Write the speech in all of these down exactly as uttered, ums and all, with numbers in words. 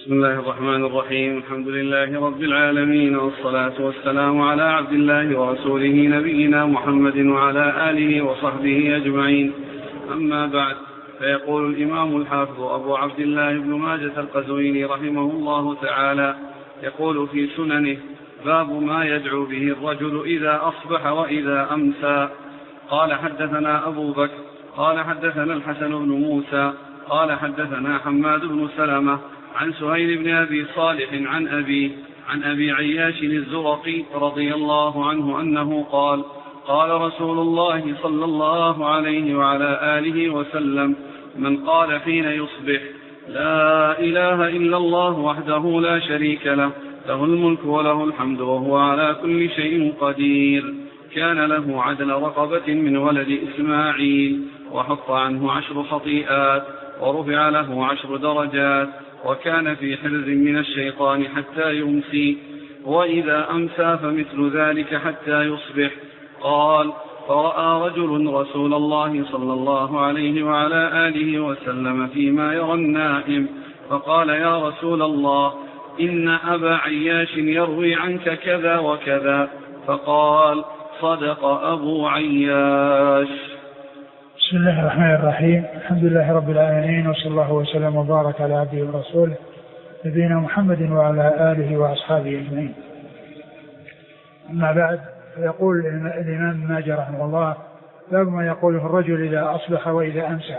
بسم الله الرحمن الرحيم. الحمد لله رب العالمين، والصلاة والسلام على عبد الله ورسوله نبينا محمد وعلى آله وصحبه أجمعين. أما بعد، فيقول الإمام الحافظ أبو عبد الله بن ماجة القزويني رحمه الله تعالى يقول في سننه: باب ما يدعو به الرجل إذا أصبح وإذا أمسى. قال حدثنا أبو بكر قال حدثنا الحسن بن موسى قال حدثنا حماد بن سلمة عن سهيل بن أبي صالح عن أبي عن أبي عياش الزرقي رضي الله عنه أنه قال: قال رسول الله صلى الله عليه وعلى آله وسلم: من قال حين يصبح: لا إله إلا الله وحده لا شريك له، له الملك وله الحمد وهو على كل شيء قدير، كان له عدل رقبة من ولد إسماعيل، وحط عنه عشر خطيئات، ورفع له عشر درجات، وكان في حرز من الشيطان حتى يمسي، وإذا أمسى فمثل ذلك حتى يصبح. قال: فرأى رجل رسول الله صلى الله عليه وعلى آله وسلم فيما يرى النائم، فقال: يا رسول الله، إن أبا عياش يروي عنك كذا وكذا. فقال: صدق أبو عياش. بسم الله الرحمن الرحيم. الحمد لله رب العالمين، وصلى الله وسلم وبارك على عبده ورسوله نبينا محمد وعلى آله وأصحابه أجمعين. أما بعد، فيقول الإمام ابن ماجه رحمه الله: باب ما يقوله الرجل إذا أصبح وإذا أمسى،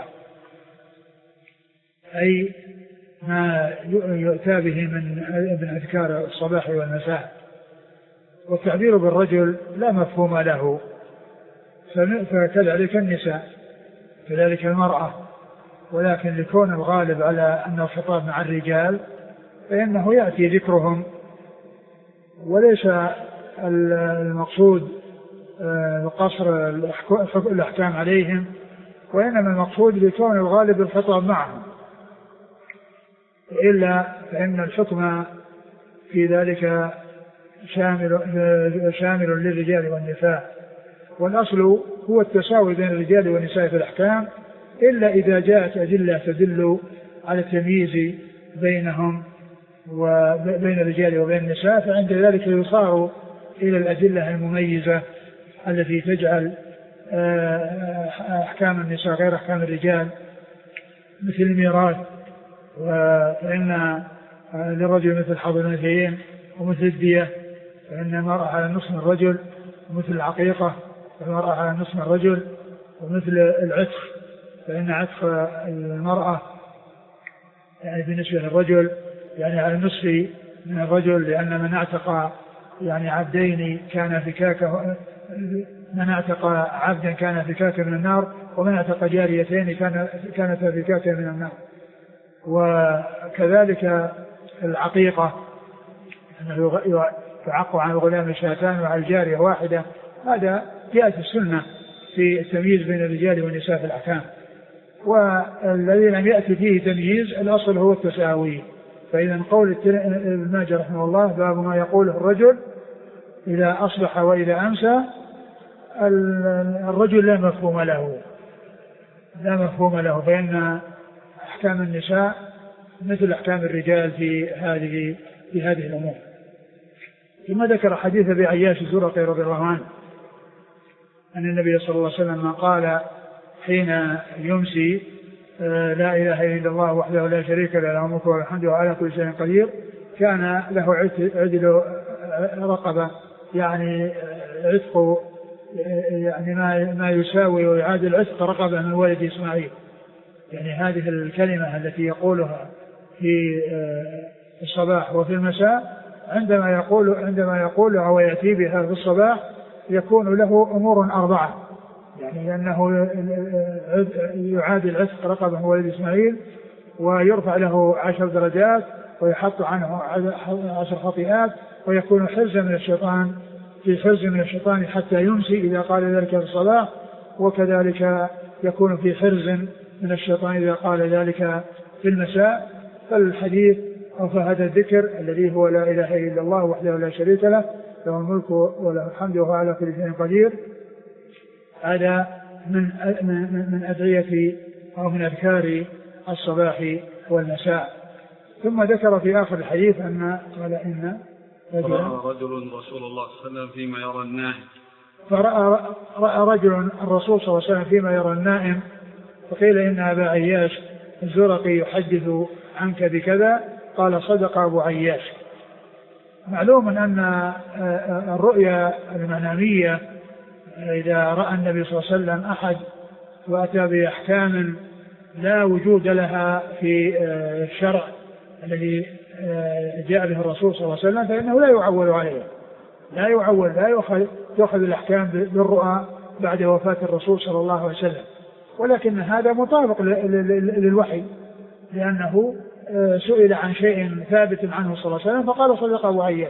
أي ما يؤتى به من أذكار الصباح والمساء. والتعبير بالرجل لا مفهوم له، فكذلك النساء، كذلك المرأة، ولكن لكون الغالب على أن الخطاب مع الرجال فإنه يأتي ذكرهم، وليس المقصود قصر الأحكام عليهم، وإنما المقصود لكون الغالب الخطاب معهم، إلا فإن الحكم في ذلك شامل, شامل للرجال والنساء، والأصل هو التساوي بين الرجال والنساء في الأحكام، إلا إذا جاءت أدلة تدل على التمييز بينهم وبين الرجال وبين النساء، فعند ذلك يصار إلى الأدلة المميزة التي تجعل أحكام النساء غير أحكام الرجال، مثل الميراث، فإن للرجل مثل حظ الأنثيين، ومثل الدية فإن المرأة على نصف الرجل، ومثل العقيقة فالمرأة على نصف الرجل، ومثل العتق فإن عتق المرأة يعني بالنسبة للرجل يعني على النصف من الرجل، لأن من اعتق يعني عبدين كان فكاكه، من اعتق عبدا كان فكاكه من النار، ومن اعتق جاريتين كان كانت فكاكه من النار. وكذلك العقيقة أنه يعق عن الغلام شاتان وعن الجارية واحدة، هذا جاءت السنة في التمييز بين الرجال والنساء في الأحكام. والذي لم يأتي فيه تمييز الأصل هو التساوي. فإذا قول ابن ماجه رحمه الله: باب ما يقوله الرجل إذا أصبح وإذا أمسى، الرجل لا مفهوم له لا مفهوم له فإن أحكام النساء مثل أحكام الرجال في هذه في هذه الأمور. ثم ذكر حديث أبي عياش الزرقي رضي الله عنه أن النبي صلى الله عليه وسلم قال حين يمسي: لا إله إلا الله وحده لا شريك له، له الملك وله الحمد وعلى كل شيء قدير، كان له عدل رقبة، يعني عتق يعني ما ما يساوي ويعادل عتق رقبة من ولد إسماعيل. يعني هذه الكلمة التي يقولها في الصباح وفي المساء، عندما يقول عندما يقولها ويأتي بها في الصباح يكون له أمور أربعة، يعني أنه يعادل عتق رقبة من ولد إسماعيل، ويرفع له عشر درجات، ويحط عنه عشر خطيئات، ويكون حرزا من الشيطان في حرز من الشيطان حتى يمسي إذا قال ذلك في الصلاة، وكذلك يكون في حرز من الشيطان إذا قال ذلك في المساء. فالحديث أو فهذا الذكر الذي هو لا إله إلا الله وحده لا شريك له، له الملك وله الحمد وهو على كل شيء قدير، هذا من من أدعية أو من أذكار الصباح والمساء. ثم ذكر في آخر الحديث أن قال إن رأى رجل رسول الله صلى الله عليه وسلم فيما يرى النائم فرأى رأى رجل الرسول صلى الله عليه وسلم فيما يرى النائم، فقيل إن أبا عياش الزرقي يحدث عنك بكذا، قال صدق أبو عياش. معلوم أن الرؤيا المنامية إذا رأى النبي صلى الله عليه وسلم أحد وأتى بأحكام لا وجود لها في الشرع الذي جاء به الرسول صلى الله عليه وسلم فإنه لا يعول عليه، لا يعول لا يؤخذ يؤخذ الأحكام بالرؤى بعد وفاة الرسول صلى الله عليه وسلم، ولكن هذا مطابق للوحي لأنه سئل عن شيء ثابت عنه صلى الله عليه وسلم فقال صدق أبو عياش.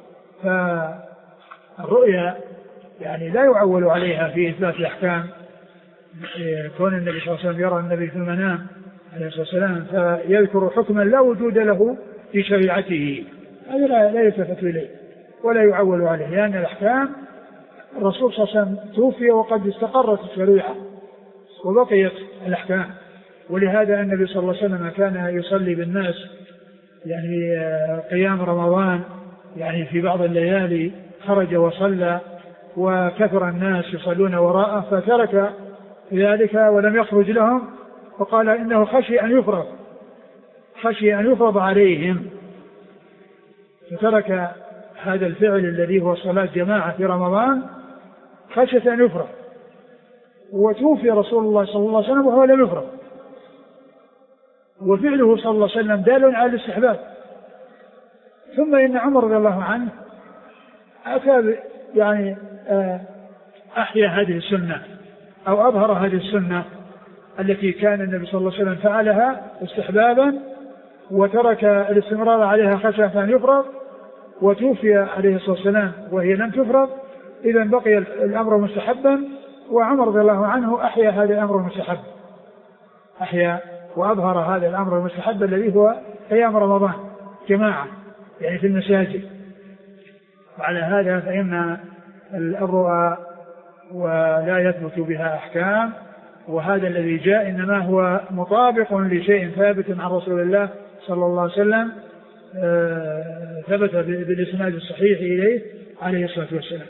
فالرؤيا يعني لا يعول عليها في إثبات الأحكام، كون النبي صلى الله عليه وسلم يرى النبي في المنام عليه الصلاة والسلام فيذكر حكما لا وجود له في شريعته، هذا لا يلتفت إليه ولا يعول عليه، لأن الأحكام الرسول صلى الله عليه وسلم توفي وقد استقرت الشريعة وبقيت الأحكام. ولهذا النبي صلى الله عليه وسلم كان يصلي بالناس يعني قيام رمضان، يعني في بعض الليالي خرج وصلى وكثر الناس يصلون وراءه فترك ذلك ولم يخرج لهم، فقال إنه خشي أن يفرض خشي أن يفرض عليهم، فترك هذا الفعل الذي هو صلاة جماعة في رمضان خشية أن يفرض، وتوفي رسول الله صلى الله عليه وسلم وهو لم يفرض، وفعله صلى الله عليه وسلم دال على الاستحباب. ثم إن عمر رضي الله عنه أتى يعني أحيا هذه السنة أو أظهر هذه السنة التي كان النبي صلى الله عليه وسلم فعلها استحبابا وترك الاستمرار عليها خشية أن يفرض، وتوفي عليه الصلاة والسلام وهي لم تفرض، إذن بقي الأمر مستحبا، وعمر رضي الله عنه أحيا هذا الأمر المستحب، أحيا وأظهر هذا الأمر المستحب الذي هو قيام رمضان جماعة يعني في المساجد. وعلى هذا فإن الرؤى ولا يثبت بها أحكام، وهذا الذي جاء إنما هو مطابق لشيء ثابت عن رسول الله صلى الله عليه وسلم ثبت بالإسناد الصحيح إليه عليه الصلاة والسلام.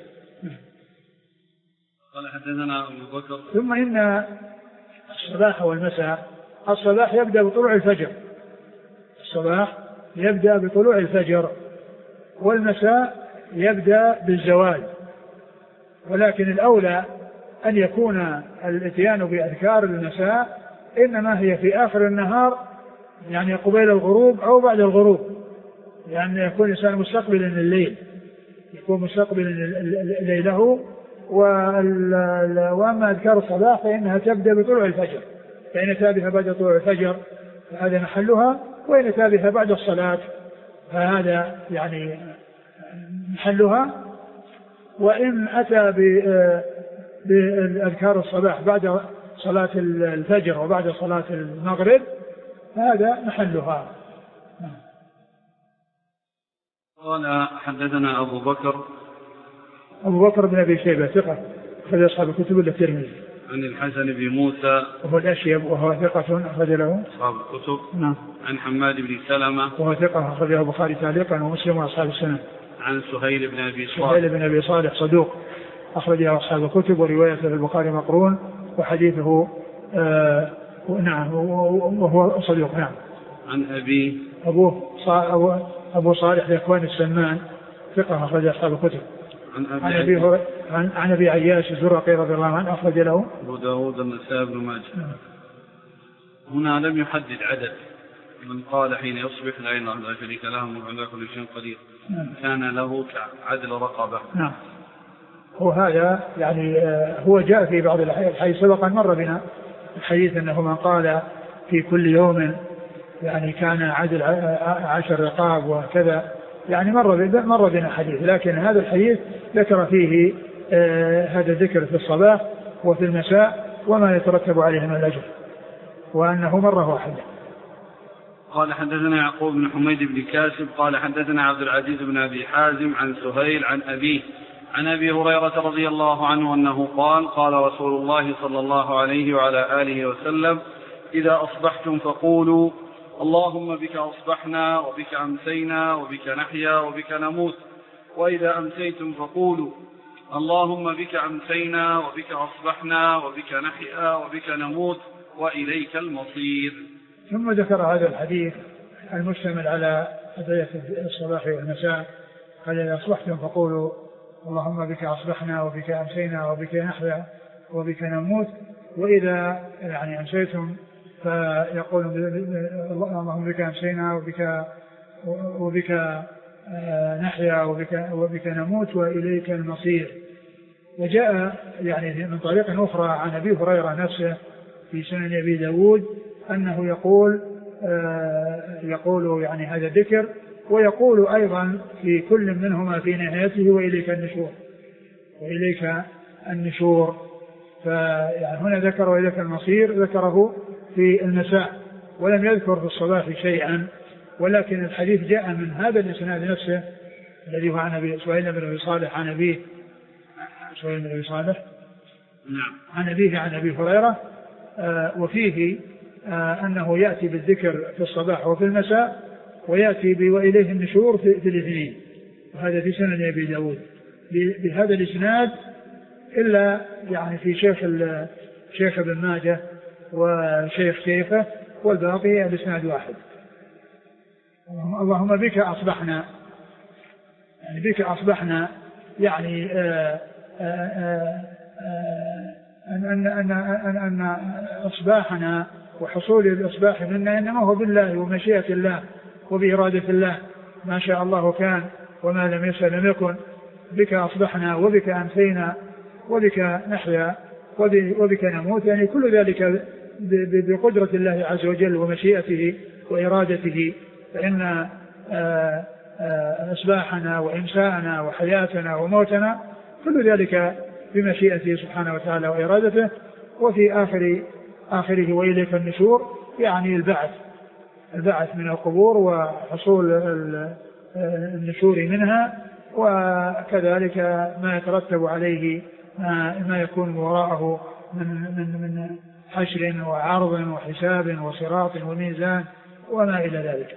قال حدثنا أبو بكر. ثم إن الصباح والمساء، الصباح يبدأ بطلوع الفجر، الصباح يبدأ بطلوع الفجر، والمساء يبدأ بالزوال، ولكن الأولى أن يكون الاتيان بأذكار المساء إنما هي في آخر النهار، يعني قبيل الغروب أو بعد الغروب، لأن يعني يكون الإنسان مستقبلا الليل، يكون مستقبلا ليله. وأما أذكار الصباح فإنها تبدأ بطلوع الفجر، فإن أتى بها بعد طلوع الفجر فهذا محلها، وإن أتى بها بعد الصلاة فهذا يعني محلها، وإن أتى بأذكار الصباح بعد صلاة الفجر وبعد صلاة المغرب فهذا محلها. قال حدثنا أبو بكر. أبو بكر بن أبي شيبة ثقة أخرج أصحاب الكتب إلا الترمذي. عن الحسن بن موسى وهو الأشيب وهو ثقة أخرج له أصحاب الكتب. نعم. عن حماد بن سلمة وهو ثقة أخرجه البخاري تعليقا ومسلم وأصحاب السنن. عن سهيل بن أبي صالح سهيل بن أبي صالح صدوق أخرجه أصحاب الكتب وروايته البخاري مقرون وحديثه آه نعم وهو صدوق. نعم. عن أبي أبوه صا أبو صالح ذكوان السمان ثقة أخرج أصحاب الكتب. عن أبي عن أبي, هر... عن... عن أبي عياش الزرقي رضي الله عنه أخرج له أبو داود النسائي بن ماجه. هنا لم يحدد عدد من قال حين يصبح لا إله إلا شريك له وعلى كل شيء قدير. نعم. كان له عدل رقبة. نعم. وهذا يعني هو جاء في بعض الحديث سبقا مر بنا الحديث أنه من قال في كل يوم يعني كان عدل عشر رقاب وكذا، يعني مر مر بنا حديث، لكن هذا الحديث ذكر فيه آه هذا الذكر في الصباح وفي المساء وما يترتب عليه من الأجر، وأنه مرة واحدة. قال حدثنا يعقوب بن حميد بن كاسب قال حدثنا عبد العزيز بن أبي حازم عن سهيل عن أبيه عن أبي هريرة رضي الله عنه أنه قال قال رسول الله صلى الله عليه وعلى آله وسلم إذا أصبحتم فقولوا اللهم بك أصبحنا وبك أمسينا وبك نحيا وبك نموت. وإذا أمسيتم فقولوا اللهم بك أمسينا وبك أصبحنا وبك نحيا وبك نموت وإليك المصير. ثم ذكر هذا الحديث المشتمل على أدعية الصباح والمساء. قال إذا أصبحتم فقولوا اللهم بك أصبحنا وبك أمسينا وبك نحيا وبك نموت. وإذا يعني أمسيتم فيقول اللهم بك أمسينا وبك وبك نحيا وبك وبك نموت وإليك المصير. وجاء يعني من طريق أخرى عن أبي هريرة نفسه في سنن أبي داود أنه يقول يقول يعني هذا الذكر، ويقول أيضا في كل منهما في نهايته وإليك النشور وإليك النشور. فيعني هنا ذكر وإليك المصير ذكره في المساء ولم يذكر في الصباح شيئا، ولكن الحديث جاء من هذا الإسناد نفسه الذي هو عن أبي سهيل بن أبي صالح عن أبيه سهيل بن أبي صالح نعم عن أبيه عن أبي هريرة، آه وفيه آه أنه يأتي بالذكر في الصباح وفي المساء، ويأتي وإليه النشور في, في الاثنين. وهذا في سنن أبي داود بهذا الإسناد، إلا يعني في شيخ شيخ ابن ماجه وشيخ شيخه، والباقي الإسناد واحد. اللهم بك أصبحنا، يعني بك أصبحنا يعني آآ آآ آآ أن, أن, أن, أن أصباحنا وحصول الإصباح منا إنما هو بالله ومشيئة الله وبإرادة الله، ما شاء الله كان وما لم يشأ لم يكن. بك أصبحنا وبك أمسينا وبك نحيا وبك نموت، يعني كل ذلك بقدرة الله عز وجل ومشيئته وإرادته. فإن أصباحنا وإمساءنا وحياتنا وموتنا كل ذلك بمشيئته سبحانه وتعالى وإرادته. وفي آخر آخره وإليك النشور، يعني البعث البعث من القبور وحصول النشور منها، وكذلك ما يترتب عليه ما يكون وراءه من من من حشر وعرض وحساب وصراط وميزان وما إلى ذلك.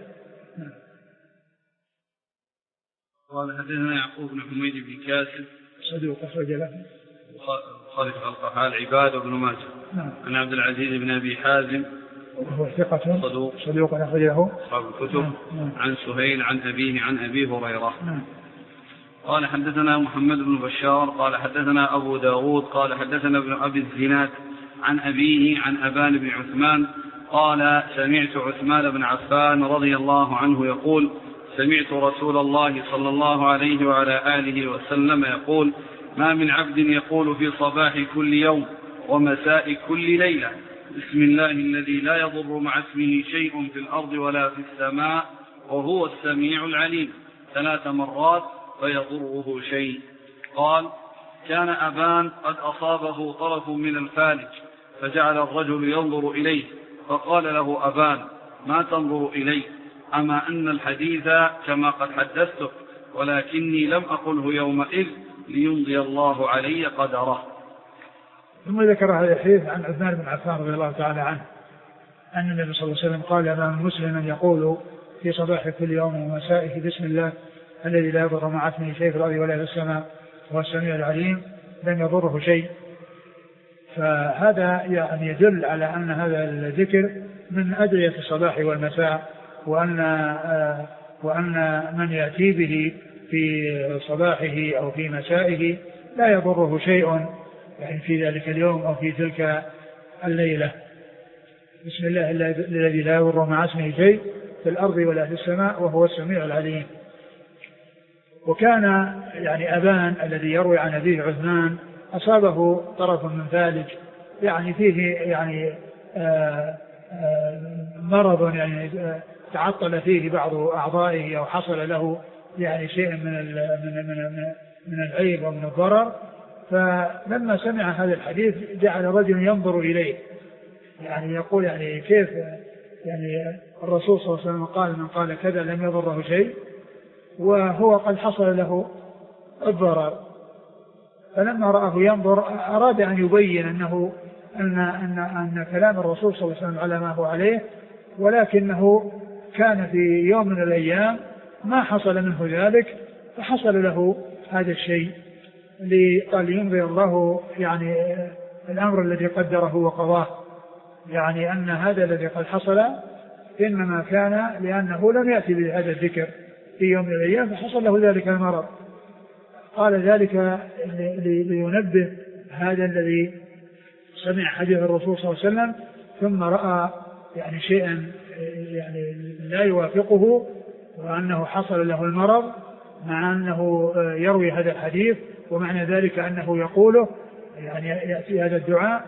قال حدثنا يعقوب بن حميد بن كاسب صدوق أخرج له خالف القحال عباد بن ماجه نعم. عن عبد العزيز بن أبي حازم وهو ثقة صدوق صدوق أخرج له أصحاب الكتب نعم. عن سهيل عن أبيه عن أبي هريرة نعم. قال حدثنا محمد بن بشار قال حدثنا أبو داود قال حدثنا ابن أبي الزناد عن أبيه عن أبان بن عثمان قال سمعت عثمان بن عفان رضي الله عنه يقول سمعت رسول الله صلى الله عليه وعلى آله وسلم يقول ما من عبد يقول في صباح كل يوم ومساء كل ليلة بسم الله الذي لا يضر مع اسمه شيء في الأرض ولا في السماء وهو السميع العليم ثلاث مرات فيضره شيء. قال كان أبان قد أصابه طرف من الفالج فجعل الرجل ينظر إليه فقال له أبان ما تنظر إليه أما أن الحديث كما قد حدثتك ولكني لم أقله يومئذ ليمضي الله علي قدره. ثم ذكر هذا الحديث عن عثمان بن عفان رضي الله تعالى عنه أن النبي صلى الله عليه وسلم قال أمام مسلم يقول في صباح كل يوم ومسائه بسم الله الذي لا يضر مع اسمه شيء في الأرض ولا في السماء وهو السميع العليم لم يضره شيء. فهذا يعني يدل على أن هذا الذكر من أدعية الصباح والمساء، وأن آه وأن من يأتي به في صباحه أو في مسائه لا يضره شيء يعني في ذلك اليوم أو في تلك الليلة. بسم الله الذي لا يضر مع اسمه شيء في الأرض ولا في السماء وهو السميع العليم. وكان يعني أبان الذي يروي عن أبيه عثمان أصابه طرف من فالج يعني فيه يعني آآ آآ مرض يعني تعطل فيه بعض أعضائه أو حصل له يعني شيء من من من من العيب ومن الضرر. فلما سمع هذا الحديث جعل رجل ينظر إليه يعني يقول يعني كيف يعني الرسول صلى الله عليه وسلم قال من قال كذا لم يضره شيء وهو قد حصل له الضرر. فلما رآه ينظر أراد أن يبين أنه أن, أن, أن كلام الرسول صلى الله عليه وسلم على ما هو عليه ولكنه كان في يوم من الأيام ما حصل منه ذلك فحصل له هذا الشيء قال يمضي الله يعني الأمر الذي قدره وقضاه، يعني أن هذا الذي قد حصل إنما كان لأنه لم يأتي بهذا الذكر في يوم من الأيام فحصل له ذلك المرض. قال ذلك لينبه هذا الذي سمع حديث الرسول صلى الله عليه وسلم ثم رأى يعني شيئا يعني لا يوافقه وأنه حصل له المرض مع أنه يروي هذا الحديث ومعنى ذلك أنه يقوله يعني يأتي هذا الدعاء،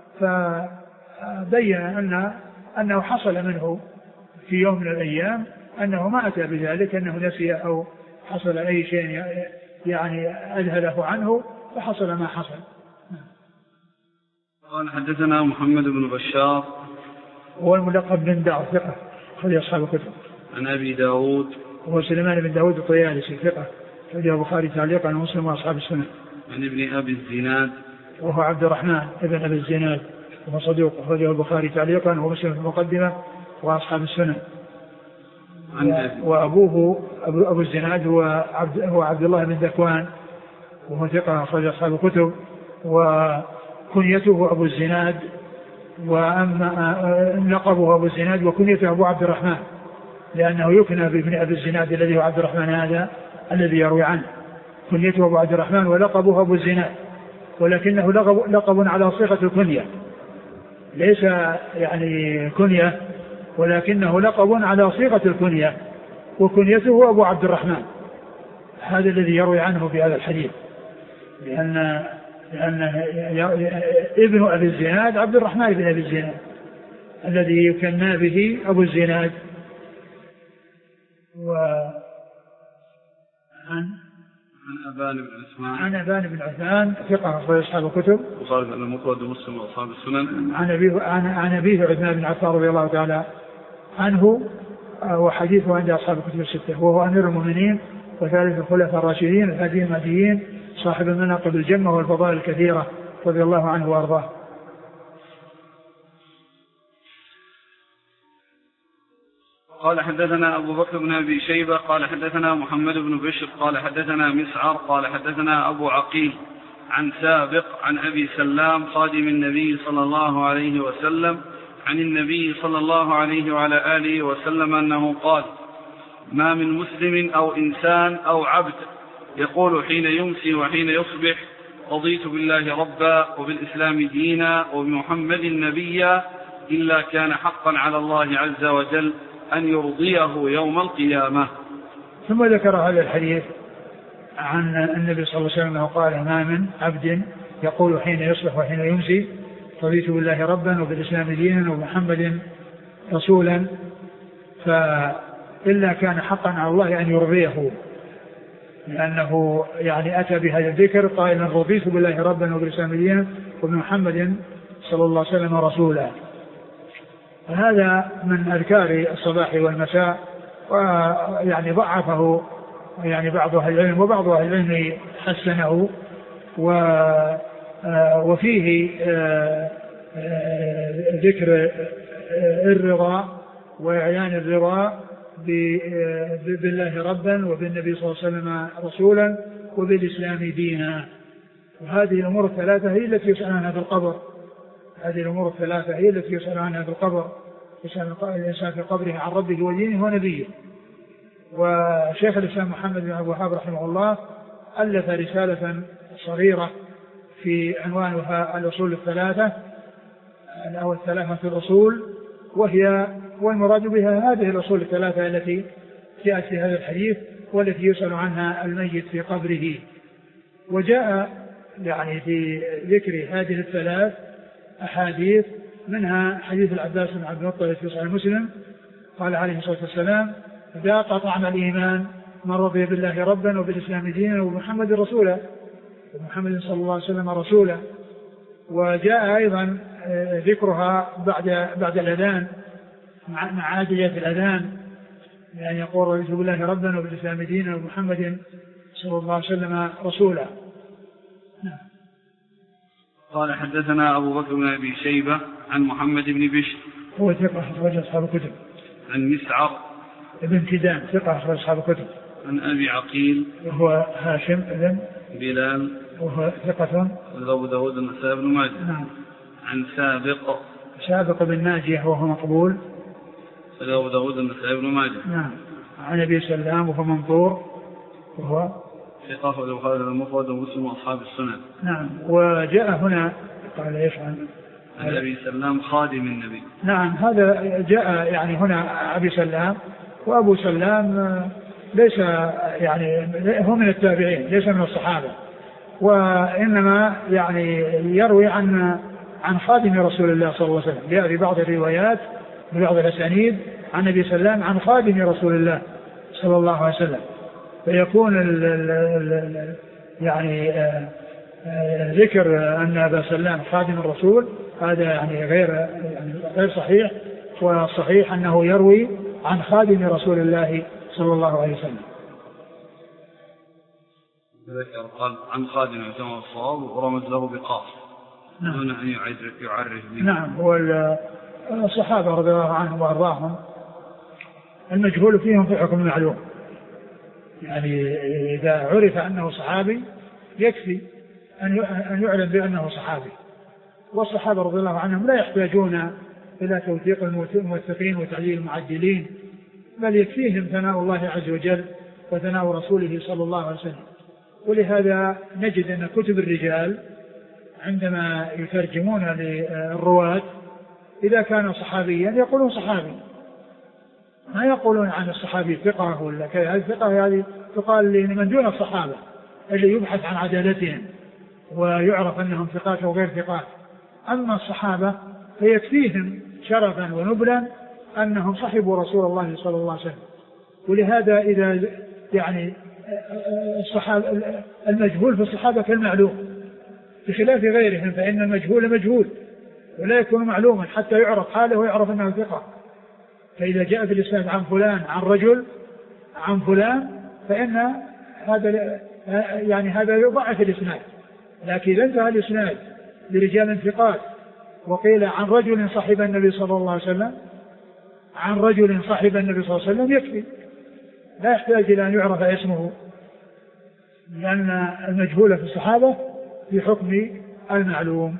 فبين أن أنه حصل منه في يوم من الأيام أنه ما أتى بذلك، أنه نسي أو حصل أي شيء يعني أذهله عنه فحصل ما حصل. قال حدثنا محمد بن بشار هو الملقب بن دار ثقة أخرج أصحاب الكتب. عن أبي داود هو سليمان بن داود الطيالسي ثقة أخرج البخاري تعليقا ومسلم وأصحاب السنة. عن ابن أبي الزناد وهو عبد الرحمن ابن أبي الزناد وهو صدوق أخرجه البخاري تعليقا ومسلم في المقدمة وأصحاب السنة. وأبوه أبو الزناد هو عبد, هو عبد الله بن ذكوان وهو ثقة أخرج أصحاب الكتب، وكنيته أبو الزناد وأما لقبه أبو الزناد وكنيته أبو عبد الرحمن لأنه يكنى بابن أبي الزناد الذي هو عبد الرحمن هذا الذي يروي عنه، كنيته أبو عبد الرحمن ولقبه أبو الزناد، ولكنه لقب, لقب على صيغة الكنية ليس يعني كنية ولكنه لقب على صيغة الكنية، وكنيته أبو عبد الرحمن هذا الذي يروي عنه في هذا الحديث، لأن لأن ابن أبي الزناد عبد الرحمن بن أبي الزناد الذي يكنى به أبو الزناد. وعن عن أبان بن عثمان عن أبان بن عثمان ثقة أخرج أصحاب الكتب وصار في المفرد ومسلم وأصحاب السنن. عن أبيه عن أبيه عثمان بن عفان رضي الله تعالى عنه وحديثه عند أصحاب الكتب الستة، وهو أمير المؤمنين وثالث الخلفاء الراشدين الهادي المهديين صاحب المناقب الجمة والفضائل الكثيرة رضي الله عنه وأرضاه. قال حدثنا أبو بكر بن أبي شيبة قال حدثنا محمد بن بشر قال حدثنا مسعر قال حدثنا أبو عقيل عن سابق عن أبي سلام خادم النبي صلى الله عليه وسلم عن النبي صلى الله عليه وعلى آله وسلم أنه قال: ما من مسلم أو إنسان أو عبد يقول حين يمسي وحين يصبح رضيت بالله ربا وبالإسلام دينا وبمحمد نبيا إلا كان حقا على الله عز وجل أن يرضيه يوم القيامة. ثم ذكر هذا الحديث عن النبي صلى الله عليه وسلم قال: ما من عبد يقول حين يصبح وحين يمسي رضيت بالله ربا وبالإسلام دينا وبمحمد رسولا فإلا كان حقا على الله أن يرضيه، لأنه يعني أتى بهذا الذكر قائلا: رضيت بالله ربا وبالإسلام دينا وبمحمد صلى الله عليه وسلم رسولا. هذا من أذكار الصباح والمساء، ويعني ضعفه يعني بعض أهل العلم وبعض أهل العلم حسنه، وفيه ذكر الرضا وإعلان الرضا بالله ربا وبالنبي صلى الله عليه وسلم رسولا وبالإسلام دينا. وهذه الأمور الثلاثة هي التي يسأل عنها في القبر هذه الأمور الثلاثة هي التي يسأل عنها في القبر يسأل الإنسان في قبره عن ربه ودينه ونبيه. وشيخ الإسلام محمد بن عبد الوهاب رحمه الله ألف رسالة صغيرة في عنوانها الأصول الثلاثة أو الثلاثة في الأصول، وهي والمراد بها هذه الأصول الثلاثة التي جاءت في هذا الحديث والتي يسأل عنها الميت في قبره. وجاء يعني في ذكر هذه الثلاث أحاديث، منها حديث العباس بن عبد المطلب في صحيح مسلم قال عليه الصلاة والسلام: ذاق طعم الإيمان من رضي بالله ربا وبالإسلام دينا وبمحمد رسولا ومحمد صلى الله عليه وسلم رسولا. وجاء أيضا ذكرها بعد بعد الأذان مع عادية الأذان، يعني يقول: رضيت بالله ربا وبالإسلام دينا ومحمد صلى الله عليه وسلم رسولا. قال حدثنا أبو بكر بن أبي شيبة عن محمد بن بشر هو ثقة أخرج أصحاب الكتب. عن مسعر ابن كدام ثقة أخرج أصحاب الكتب. عن أبي عقيل وهو هاشم ابن بلال وهو ثقة أبو داود النسائي بن ماجه. نعم. عن سابق سابق بن ناجية وهو مقبول أبو داود النسائي بن ماجه. نعم. عن أبي سلام وهو منظور وهو ثقة البخاري المفرد ومسلم وأصحاب السنن. نعم. وجاء هنا قال ايش عن عن أبي سلام خادم النبي. نعم هذا جاء يعني هنا أبي سلام وأبو سلام ليس يعني هو من التابعين ليس من الصحابة وإنما يعني يروي عن عن خادم رسول الله صلى الله عليه وسلم. جاء في بعض الروايات ببعض الأسانيد عن أبي سلام عن خادم رسول الله صلى الله عليه وسلم فيكون ال ال ال يعني آآ آآ ذكر أن أبا سلام خادم الرسول هذا يعني غير يعني غير صحيح والصحيح أنه يروي عن خادم رسول الله صلى الله عليه وسلم. ذكر قال عن خادم يسمى الصواب ورمز له بقاف دون أن يعرف به. نعم. هو الصحابة رضي الله عنهم وأرضاهم المجهول فيهم في حكم معلوم يعني إذا عرف أنه صحابي يكفي أن يعلم بأنه صحابي والصحابة رضي الله عنهم لا يحتاجون إلى توثيق الموثقين وتعديل المعدلين بل يكفيهم ثناء الله عز وجل وثناء رسوله صلى الله عليه وسلم. ولهذا نجد أن كتب الرجال عندما يترجمون للرواة إذا كان صحابيا يقولون صحابي ما يقولون عن الصحابي ثقة ولا كذا. هذه الثقة هذه تقال لمن دون الصحابة اللي يبحث عن عدالتهم ويعرف أنهم ثقات أو غير ثقات. أما الصحابة فيكفيهم شرفا ونبلا أنهم صحبوا رسول الله صلى الله عليه وسلم. ولهذا إذا يعني الصحابة المجهول في الصحابة كالمعلوم بخلاف غيرهم فإن المجهول مجهول ولا يكون معلوما حتى يعرف حاله ويعرف أنه ثقة. فإذا جاء في الإسناد عن فلان عن رجل عن فلان فإن هذا يعني هذا يضعف الإسناد. لكن إذا انتهى الإسناد لرجال ثقات وقيل عن رجل صحب النبي صلى الله عليه وسلم عن رجل صحب النبي صلى الله عليه وسلم يكفي لا يحتاج إلى أن يعرف اسمه لأن المجهول في الصحابة في حكم المعلوم.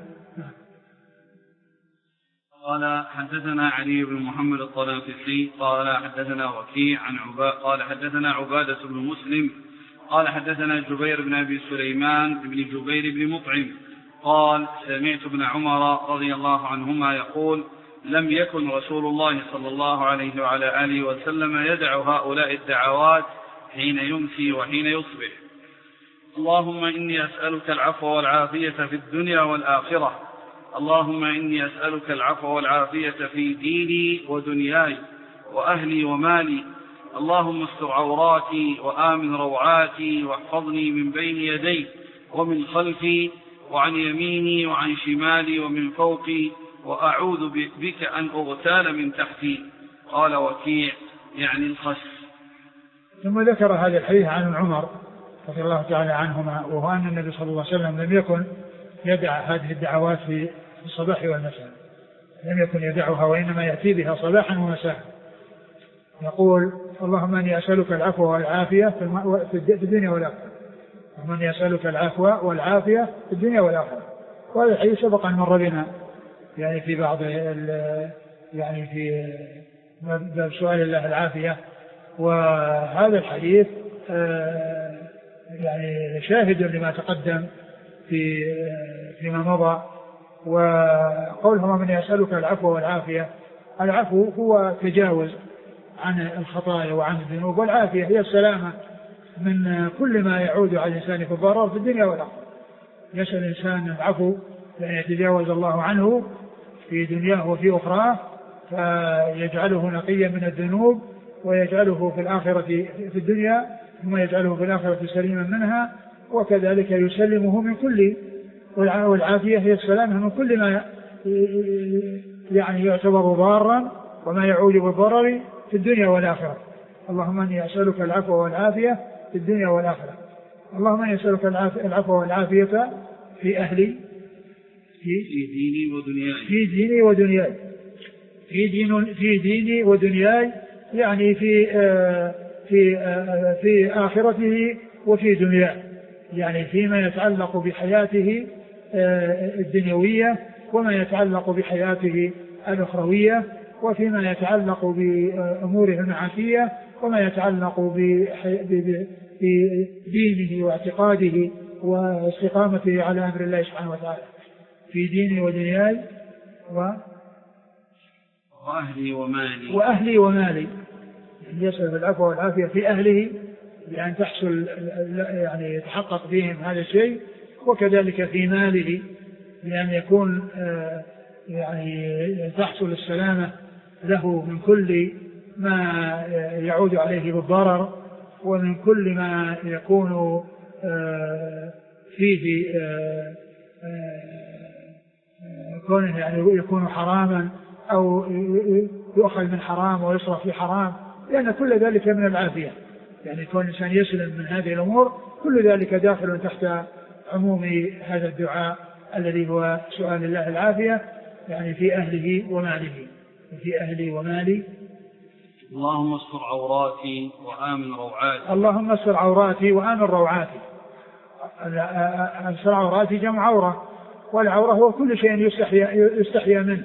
قال حدثنا علي بن محمد الطلافسي قال حدثنا وكيع عن عباد قال حدثنا عبادة بن مسلم قال حدثنا جبير بن أبي سليمان بن جبير بن مطعم قال سمعت ابن عمر رضي الله عنهما يقول لم يكن رسول الله صلى الله عليه وعلى آله وسلم يدع هؤلاء الدعوات حين يمسي وحين يصبح اللهم إني أسألك العفو والعافية في الدنيا والآخرة اللهم إني أسألك العفو والعافية في ديني ودنياي وأهلي ومالي اللهم استر عوراتي وآمن روعاتي واحفظني من بين يدي ومن خلفي وعن يميني وعن شمالي ومن فوقي وأعوذ بك أن أغتال من تحتي. قال وكيع يعني الخس. ثم ذكر هذا الحديث عن عمر رضي الله تعالى عنهما وهو أن النبي صلى الله عليه وسلم لم يكن يدع هذه الدعوات في الصباح والمساء لم يكن يدعها وإنما يأتي بها صباحا ومساء يقول اللهم أني أسألك العفو والعافية في الدنيا والآخرة اللهم أني أسألك العفو والعافية في الدنيا والآخرة. وهذا الحديث سبق أن مر بنا يعني في بعض يعني في باب سؤال الله العافية. وهذا الحديث يعني شاهد لما تقدم في فيما مضى. وقولهم من يسألك العفو والعافية العفو هو تجاوز عن الخطايا وعن الذنوب والعافية هي السلامة من كل ما يعود على الإنسان في الضرر في الدنيا والآخرة. يسأل الإنسان العفو لأن يتجاوز الله عنه في دنياه وفي أخراه فيجعله نقيا من الذنوب ويجعله في الآخرة في الدنيا ثم يجعله في الآخرة سليما منها وكذلك يسلمه من كل والعافية هي السلامة من كل ما يعني يعتبر ضارا وما يعود بالضرر في الدنيا والآخرة. اللهم أني أسألك العفو والعافية في الدنيا والآخرة. اللهم أني أسألك العفو والعافية في أهلي في ديني ودنياي في ديني ودنياي في دين في ديني ودنياي، يعني في آه في آه في آخرته وفي دنياه، يعني فيما يتعلق بحياته آه الدنيوية وما يتعلق بحياته الأخروية، وفيما يتعلق بأموره المعاشية وما يتعلق بدينه واعتقاده واستقامته على أمر الله سبحانه وتعالى في ديني ودنياي و وأهلي ومالي وأهلي ومالي. يسأل بالعفو والعافية في أهله بأن تحصل يعني يتحقق بهم هذا الشيء، وكذلك في ماله بأن يكون يعني تحصل السلامة له من كل ما يعود عليه بالضرر، ومن كل ما يكون فيه كونه يعني يكون حراما أو يؤخذ من حرام ويصرف في حرام، لأن كل ذلك من العافية، يعني كون الإنسان يسلم من هذه الأمور كل ذلك داخل تحت عموم هذا الدعاء الذي هو سؤال الله العافية، يعني في أهله وماله. في أهلي ومالي. اللهم استر عوراتي وآمن روعاتي. اللهم استر عوراتي وآمن روعاتي. استر عوراتي جمع عورة، والعورة هو كل شيء يستحيا منه،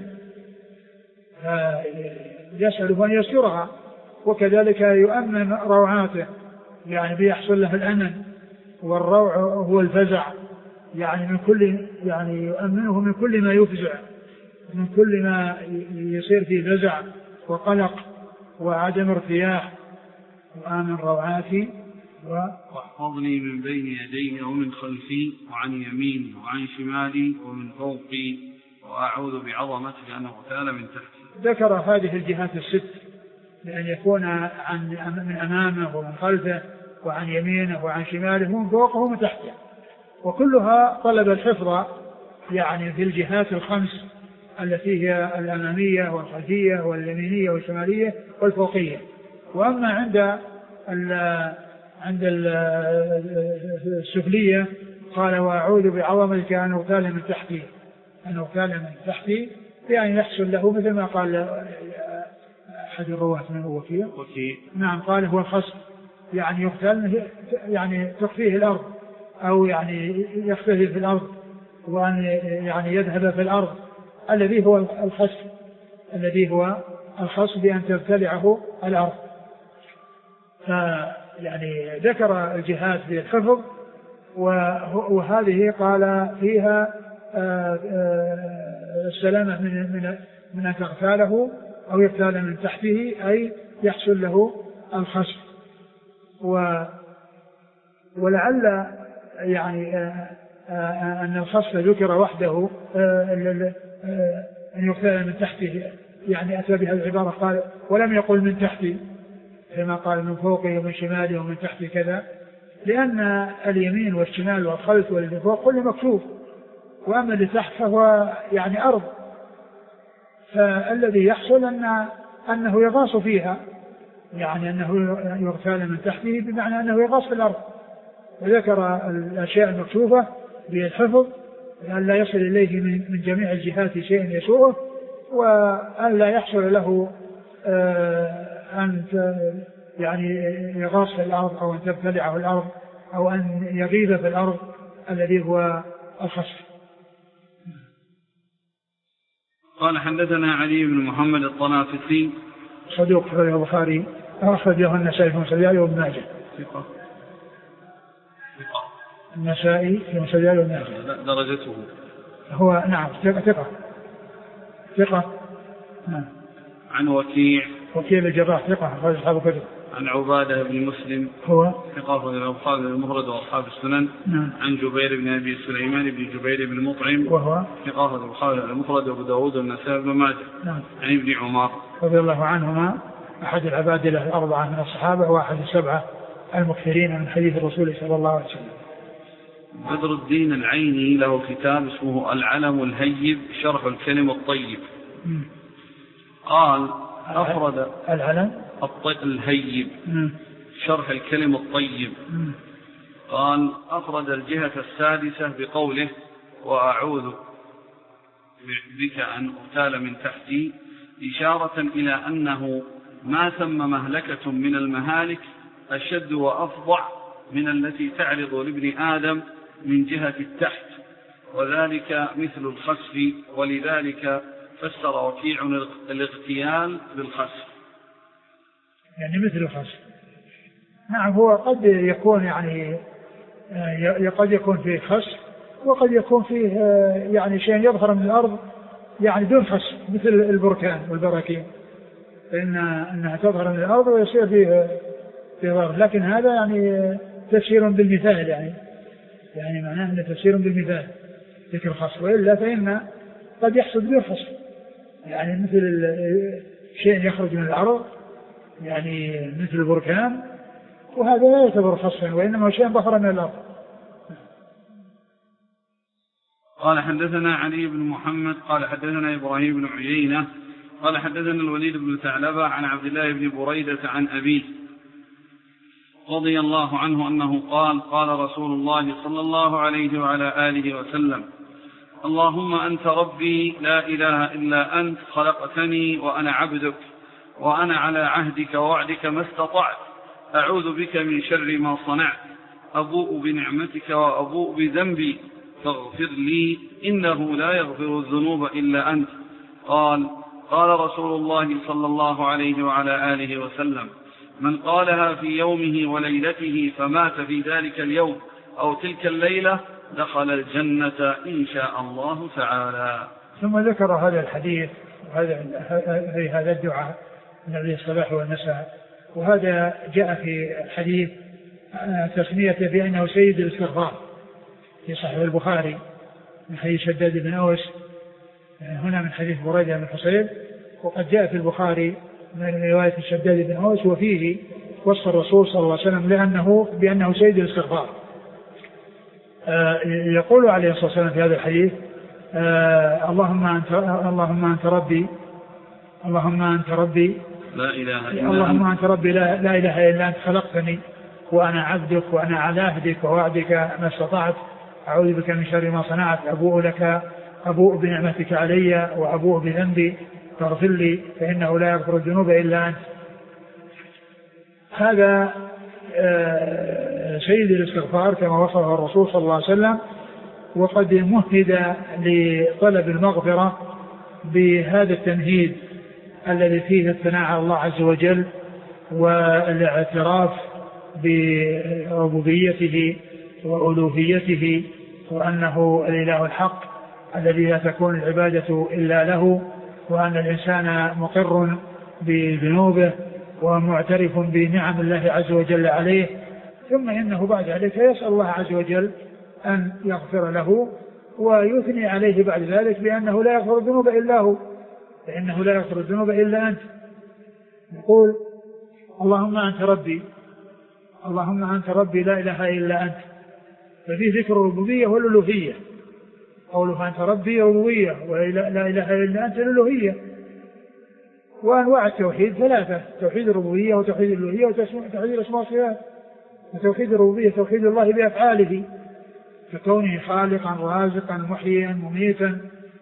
يسأله أن يسترها، وكذلك يؤمن روعاته، يعني بيحصل له الأمن، والروع هو الفزع، يعني من كل يعني يؤمنه من كل ما يفزع، من كل ما يصير فيه فزع وقلق وعدم ارتياح. وآمن روعاتي واحفظني من بين يدي ومن خلفي وعن يميني وعن شمالي ومن فوقي، وأعوذ بعظمتك أن أغتال من تحتي. ذكر هذه الجهات الست بأن يكون عن من أمامه ومن خلفه وعن يمينه وعن شماله ومن فوقه ومن تحته، وكلها طلب الحفظ يعني في الجهات الخمس التي هي الأمامية والخلفية واليمينية والشمالية والفوقية. وأما عند ال عند السفلية قال وأعوذ بعظمتك أن أغتال من تحتي، أن أغتال من تحتي، يعني يحصل له مثل ما قال أحد الرواة من هو فيه نعم قال هو الخصف، يعني يغتال يعني تخفيه الأرض أو يعني يختفي في الأرض وأن يعني يذهب في الأرض، الذي هو الخصف الذي هو الخصف بأن تبتلعه الأرض. فيعني ذكر الجهات بالحفظ، وهذه قال فيها السلامة من من من أن تغتاله أو يغتال من تحته، أي يحصل له الخصف. ولعل يعني أن الخصف ذكر وحده أن يغتال من تحته، يعني أتى بها العبارة قال ولم يقل من تحتي كما قال من فوقه ومن شماله ومن تحته كذا، لأن اليمين والشمال والخلف والذي فوق كله مكشوف، وأما اللي تحت فهو يعني أرض، فالذي يحصل أن أنه يغاص فيها، يعني أنه يغتال من تحته بمعنى أنه يغاص في الأرض. وذكر الأشياء المكشوفة بالحفظ لأن لا يصل إليه من جميع الجهات شيء يسوءه، وأن لا يحصل له أن يعني يغاص في الأرض أو أن تبتلعه الأرض أو أن يغيب في الأرض الذي هو الخصف. قال حدثنا علي بن محمد الطنافسي صدوق في البخاري أخرجه النسائي في مسجد وابن ماجه. ثقة النسائي في مسجد وابن ماجه درجته هو نعم ثقة ثقة نعم. عن وكيع وكيل الجراح ثقة أخرج أصحاب الكتب. عن عبادة بن مسلم هو ثقة أخرج البخاري المفرد وأصحاب السنن. نعم. عن جبير بن أبي سليمان بن جبير بن مطعم وهو ثقة أخرج البخاري المفرد وأبو داود والنسائي بن ماجه. نعم. عن ابن عمر رضي الله عنهما أحد العبادلة الأربعة من الصحابة وأحد السبعة المكثرين من حديث الرسول صلى الله عليه وسلم. بدر الدين العيني له كتاب اسمه العلم الهيب شرح الكلم الطيب. م. قال أفرد العلم الهيب م. شرح الكلم الطيب. م. قال أفرد الجهة السادسة بقوله وأعوذ بك أن أغتال من تحتي إشارة إلى أنه ما ثم مهلكة من المهالك أشد وأفظع من التي تعرض لابن آدم من جهة التحت، وذلك مثل الخسف، ولذلك فسر وكيع الاغتيال بالخسف. يعني مثل الخسف. نعم، هو قد يكون يعني قد يكون فيه خسف، وقد يكون فيه يعني شيء يظهر من الأرض يعني دون خسف، مثل البركان والبراكين، فإن أنها تظهر من الأرض ويصير فيه في ظهر. لكن هذا يعني تفسير بالمثال، يعني يعني معناه أنه تفسير بالمثال ذكر الخسف، وإلا فإن قد يحصل به خسف، يعني مثل شيء يخرج من الأرض يعني مثل البركان، وهذا لا يعتبر خسفا، وإنما شيء ظهر من الأرض. قال حدثنا علي بن محمد قال حدثنا إبراهيم بن عيينة قال حدثنا الوليد بن ثعلبة عن عبد الله بن بريدة عن أبيه رضي الله عنه أنه قال قال رسول الله صلى الله عليه وعلى آله وسلم: اللهم أنت ربي لا إله إلا أنت، خلقتني وأنا عبدك، وأنا على عهدك ووعدك ما استطعت، أعوذ بك من شر ما صنعت، أبوء بنعمتك وأبوء بذنبي، فاغفر لي إنه لا يغفر الذنوب إلا أنت. قال قال رسول الله صلى الله عليه وعلى آله وسلم: من قالها في يومه وليلته فمات في ذلك اليوم أو تلك الليلة دخل الجنة إن شاء الله تعالى. ثم ذكر هذا الحديث وهذا هذا الدعاء من أبي الصباح والمساء، وهذا جاء في الحديث تسميته بأنه سيد الاستغفار في صحيح البخاري من حديث شداد بن أوس، هنا من حديث بريدة بن حصيب، وقد جاء في البخاري من رواية شداد بن أوس، وفيه وصف الرسول صلى الله عليه وسلم لأنه بأنه سيد الاستغفار. آه يقول عليه الصلاة والسلام في هذا الحديث: آه اللهم أنت اللهم أنت ربي اللهم أنت ربي لا إله إلا اللهم أنت ربي لا, لا إله إلا أنت، خلقتني وأنا عبدك، وأنا على عهدك ووعدك ما استطعت، أعوذ بك من شر ما صنعت، أبوء لك أبوء بنعمتك علي وأبوء بذنبي، فاغفر لي فإنه لا يغفر الذنوب إلا أنت. هذا سيد الاستغفار كما وصفه الرسول صلى الله عليه وسلم، وقد مهد لطلب المغفرة بهذا التمهيد الذي فيه الثناء على الله عز وجل والاعتراف بربوبيته وألوهيته، وأنه الإله الحق الذي لا تكون العبادة إلا له، وأن الإنسان مقر بذنوبه ومعترف بنعم الله عز وجل عليه، ثم إنه بعد ذلك يسأل الله عز وجل أن يغفر له ويثني عليه بعد ذلك بأنه لا يغفر الذنوب إلا هو، فإنه لا يغفر الذنوب إلا أنت. يقول: اللهم أنت ربي اللهم أنت ربي لا إله إلا أنت، ففيه ذكر الربوبية والألوهية. قوله أنت ربي ربوبية ولا إله إلا أنت الألوهية. وأنواع التوحيد ثلاثة: توحيد الربوبية وتوحيد الألوهية وتوحيد الأسماء والصفات. وتوحيد الربوبية توحيد الله بأفعاله ككونه خالقا رازقا محييا مميتا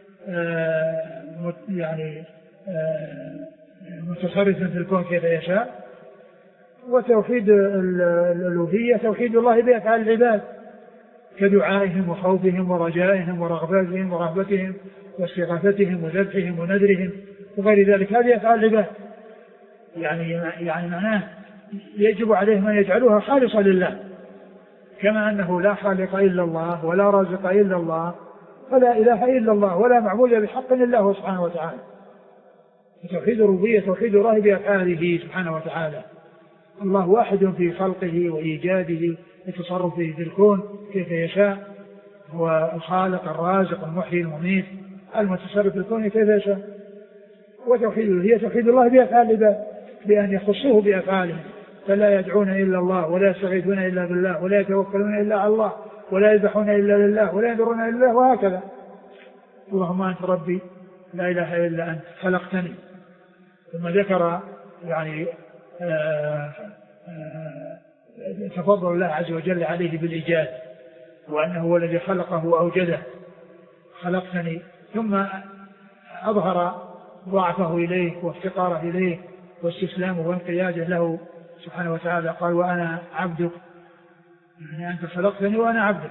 آه يعني آه متصرفا في الكون كيف يشاء. وتوحيد الألوهية توحيد الله بأفعال العباد كدعائهم وخوفهم ورجائهم ورغبتهم ورهبتهم واستغاثتهم وذبحهم ونذرهم وغير ذلك، هذه أفعال العباد. يعني يعني معناه يجب عليهم أن يجعلوها خالصة لله، كما أنه لا خالق إلا الله ولا رازق إلا الله فلا إله إلا الله ولا معبود بحق إلا هو سبحانه وتعالى. توحيد الربوبية توحيد الله بأفعاله سبحانه وتعالى. الله واحد في خلقه وإيجاده وتصرفه في الكون كيف يشاء، هو الخالق الرازق المحيي المميت المتصرف في الكون كيف يشاء. وتوحيد الألوهية توحيد الله بأفعال العباد بأن يخصوه بأفعالهم، فلا يدعون إلا الله ولا يستغيثون إلا بالله ولا يتوكلون إلا على الله ولا يذبحون إلا لله ولا ينذرون إلا الله، وهكذا. اللهم أنت ربي لا إله إلا أنت، خلقتني. ثم ذكر يعني آآ آآ تفضل الله عز وجل عليه بالإيجاد، وأنه هو الذي خلقه وأوجده. خلقتني. ثم أظهر ضعفه إليه وافتقاره إليه واستسلامه وانقياده له سبحانه وتعالى. قال وأنا عبدك، يعني أنت خلقتني وأنا عبدك،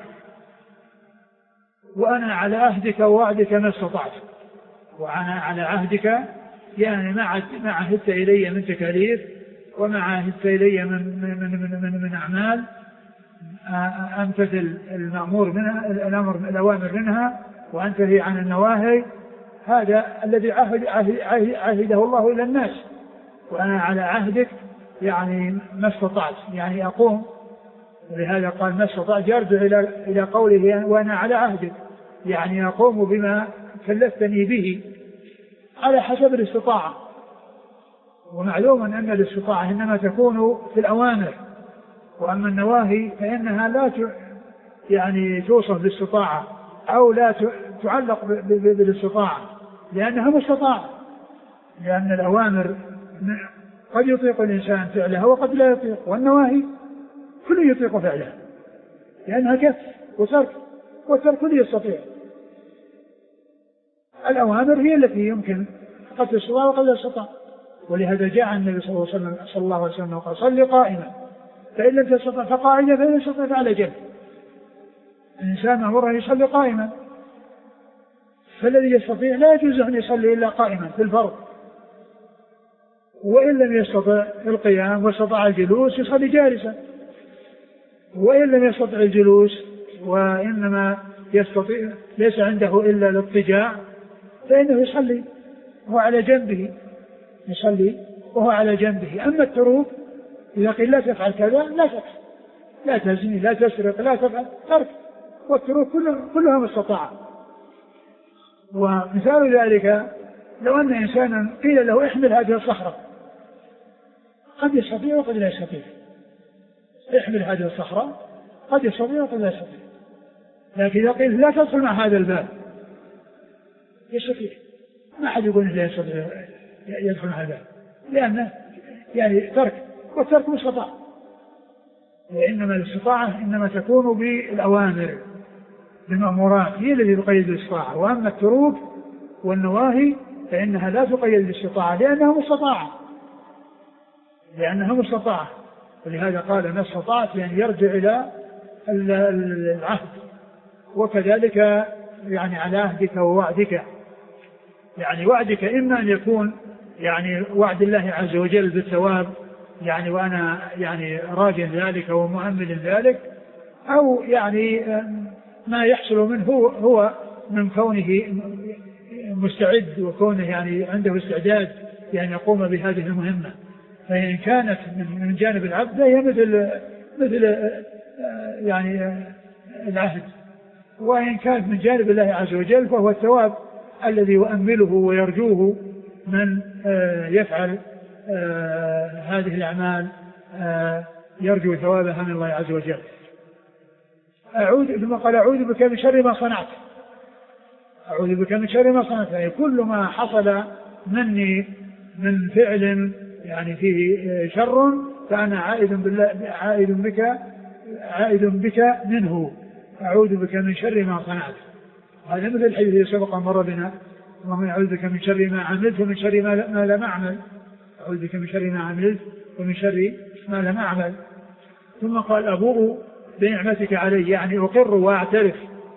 وأنا على عهدك ووعدك ما استطعت. وأنا على عهدك يعني ما ما عهدت إلي من تكاليف وما عهدت إلي من من من من, من أعمال أمتثل المأمور منها الأمر الأوامر منها وأنتهي عن النواهي. هذا الذي عهد عهده الله إلى الناس. وأنا على عهدك يعني ما استطعت، يعني أقوم. ولهذا قال ما استطعت يرجع إلى إلى قوله وأنا على عهدك، يعني أقوم بما كلفتني به على حسب الاستطاعة. ومعلوم أن الاستطاعة إنما تكون في الأوامر، وأما النواهي فإنها لا يعني توصف بالاستطاعة أو لا تعلق بالاستطاعة لأنها مستطاعة، لأن الأوامر قد يطيق الإنسان فعلها وقد لا يطيق، والنواهي كل يطيق فعلها لأنها كف وترك، والترك كل يستطيع. الأوامر هي التي يمكن قد تستطاع وقد لا تستطاع. ولهذا جاء النبي صلى الله عليه وسلم صلى الله عليه وسلم وقال صل قائما فإن لم تستطع فقاعدا فإن لم تستطع فعلى جنب. الإنسان مأمور أن يصلي قائما، فالذي يستطيع لا يجوز أن يصلي إلا قائما في الفرض، وإن لم يستطع القيام واستطاع الجلوس يصلي جالسا، وإن لم يستطع الجلوس وإنما يستطيع ليس عنده إلا الاضطجاع فإنه يصلي وهو على جنبه، يصلي وهو على جنبه. أما التروك إذا قيل لا تفعل كذا لا تفعل، لا تزني لا تسرق لا تفعل، ترك. والتروك كلها مستطاعة. ومثال ذلك لو أن إنسانا قيل له احمل هذه الصخرة، قد يستطيع وقد لا يستطيع. احمل هذه الصخرة قد يستطيع وقد لا يستطيع، لكن إذا قيل لا تدخل مع هذا الباب يستطيع. ما أحد يقول لا يستطيع يدخل مع الباب لأنه يعني ترك، والترك مستطاع. وإنما الاستطاعة إنما تكون بالأوامر بالمأمورات هي التي تقيد الاستطاعة، وأما التروك والنواهي فإنها لا تقيد الاستطاعة لأنها مستطاعة لأنها مستطاعة. ولهذا قال ما استطعت يعني يرجع إلى العهد. وكذلك يعني على عهدك ووعدك، يعني وعدك إما أن يكون يعني وعد الله عز وجل بالثواب يعني وأنا يعني راج ذلك ومؤمل ذلك، أو يعني ما يحصل منه هو من كونه مستعد وكونه يعني عنده استعداد يعني يقوم بهذه المهمة. فإن كانت من جانب العبد هي مثل مثل يعني العهد، وإن كانت من جانب الله عز وجل فهو الثواب الذي يؤمله ويرجوه من يفعل هذه الأعمال، يرجو ثوابها من الله عز وجل. أعوذ ثم قال أعوذ بك من شر ما صنعت. أعوذ بك من شر ما صنعت يعني كل ما حصل مني من فعل يعني فيه شر فأنا عائد بالله عائد بك عائد بك منه. أعوذ بك من شر ما صنعت. هذا مثل الحديث الذي سبق مر بنا اللهم أعوذ بك من شر ما عملت ومن شر ما لم أعمل. أعوذ بك من شر ما عملت ومن شر ما لم أعمل. ثم قال أبوء بنعمتك علي يعني أقر وأعترف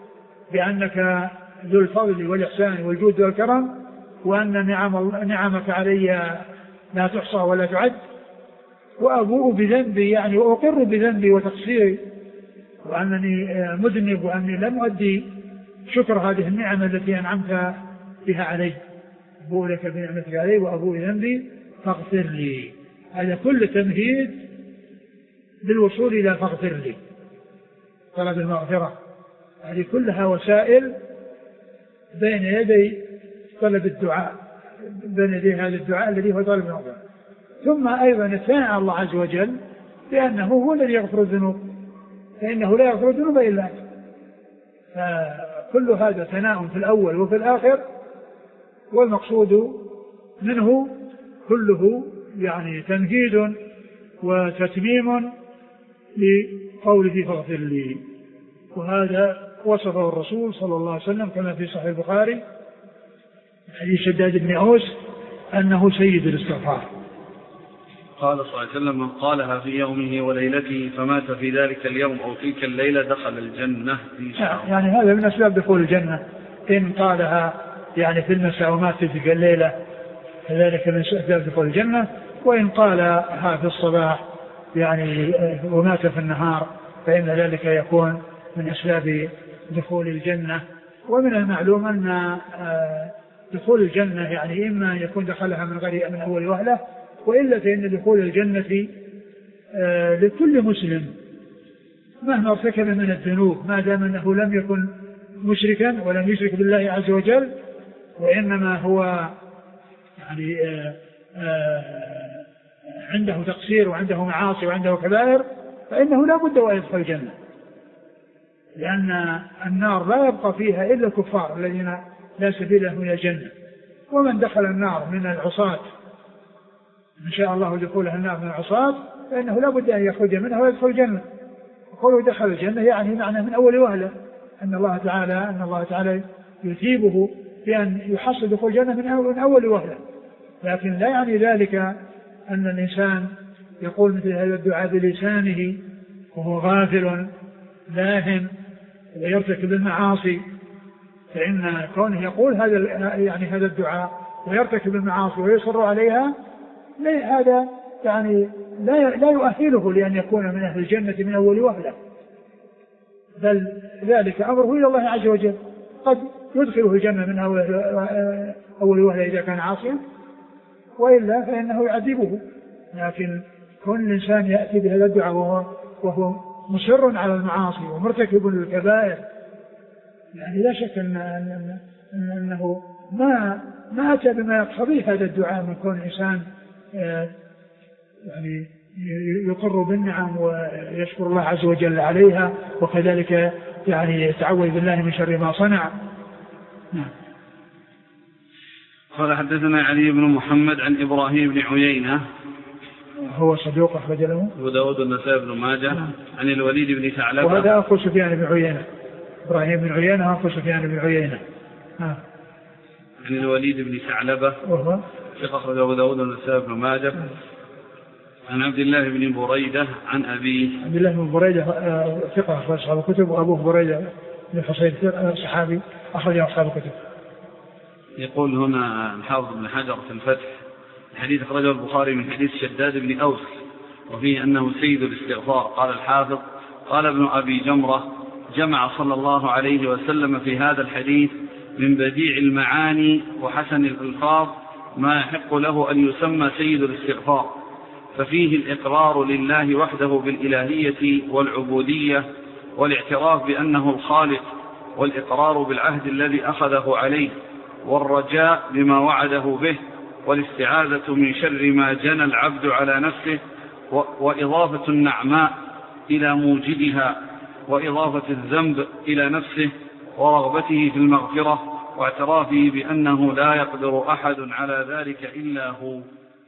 بأنك ذو الفضل والإحسان والجود والكرم، وأن نعم نعمك علي لا تحصى ولا تعد. وأبوء بذنبي يعني وأقر بذنبي وتقصيري وأنني مذنب وأني لم أؤدي شكر هذه النعمة التي أنعمت بها علي. أبوء لك بنعمتك علي وأبوء بذنبي فاغفر لي. هذا كل تمهيد بالوصول إلى فاغفر لي، طلب المغفرة. هذه كلها وسائل بين يدي طلب الدعاء، بين يدي هذا الدعاء الذي هو طلب المغفرة. ثم أيضا الثناء على الله عز وجل لأنه هو الذي يغفر الذنوب، فإنه لا يغفر الذنوب إلا أنت. فكل هذا ثناء في الأول وفي الآخر، والمقصود منه كله يعني تمهيد وتتميم لقوله فاغفر لي. وهذا وصفه الرسول صلى الله عليه وسلم كما في صحيح البخاري حديث شداد بن أوس أنه سيد الاستغفار. قال صلى الله عليه وسلم: من قالها في يومه وليلته فمات في ذلك اليوم أو تلك الليلة دخل الجنة إن شاء الله. يعني هذا من أسباب دخول الجنة، إن قالها يعني في المساء ومات في تلك الليلة فذلك من أسباب دخول الجنة، وإن قالها في الصباح يعني ومات في النهار فإن ذلك يكون من أسباب دخول الجنة. ومن المعلوم أن دخول الجنة يعني إما أن يكون دخلها من غير من أول وهلة، وإلا فإن دخول الجنة لكل مسلم مهما ارتكب من الذنوب ما دام أنه لم يكن مشركا ولم يشرك بالله عز وجل، وإنما هو يعني عنده تقصير وعنده معاصي وعنده كبائر فإنه لا بد أن يدخل الجنة، لأن النار لا يبقى فيها إلا الكفار الذين لا سبيل لهم إلى الجنة. ومن دخل النار من العصاة إن شاء الله دخولها النار من العصاة فإنه لا بد أن يخرج منها ويدخل الجنة. وقوله دخل الجنة يعني معنى من أول وهلة أن الله تعالى أن الله تعالى يثيبه بأن يحصل دخول الجنة من أول وهلة، لكن لا يعني ذلك أن الإنسان يقول مثل هذا الدعاء بلسانه وهو غافل لاهٍ ويرتكب المعاصي، فإن كونه يقول هذا يعني هذا الدعاء ويرتكب المعاصي ويصر عليها هذا يعني لا لا يؤهله لأن يكون من أهل الجنة من أول وهلة، بل ذلك أمره إلى الله عز وجل، قد يدخله الجنة من أول وهلة إذا كان عاصيا، وإلا فإنه يعذبه. لكن كون الإنسان يأتي بهذا الدعاء وهو, وهو مصر على المعاصي ومرتكب للكبائر يعني لا شك أن أن أنه ما ما أتى بما يقتضيه هذا الدعاء من كون إنسان يعني يقر بالنعم ويشكر الله عز وجل عليها، وكذلك يعني يتعوذ بالله من شر ما صنع. نعم. قال حدثنا علي بن محمد عن إبراهيم بن عيينة هو صدوق أخرج له أبو داود والنسائي بن ماجه. نعم. عن الوليد بن ثعلبة وهذا أخو سفيان بن عيينة، إبراهيم بن عيينة أخو سفيان بن عيينة. نعم. عن الوليد بن ثعلبة وهو أخرج أبو داود والنسائي بن ماجه. نعم. عن عبد الله بن بريدة عن أبيه عبد الله بن بريدة ثقة أخرج أصحاب الكتب، وأبوه بريدة بن حصين صحابي أخرج أصحاب الكتب. يقول هنا الحافظ بن حجر في الفتح: الحديث أخرجه البخاري من حديث شداد بن أوس وفيه أنه سيد الاستغفار. قال الحافظ: قال ابن أبي جمرة: جمع صلى الله عليه وسلم في هذا الحديث من بديع المعاني وحسن الألفاظ ما يحق له أن يسمى سيد الاستغفار، ففيه الإقرار لله وحده بالإلهية والعبودية والاعتراف بأنه الخالق، والإقرار بالعهد الذي أخذه عليه، والرجاء بما وعده به، والاستعاذة من شر ما جنى العبد على نفسه، وإضافة النعماء إلى موجدها، وإضافة الذنب إلى نفسه، ورغبته في المغفرة، واعترافه بأنه لا يقدر أحد على ذلك إلا هو.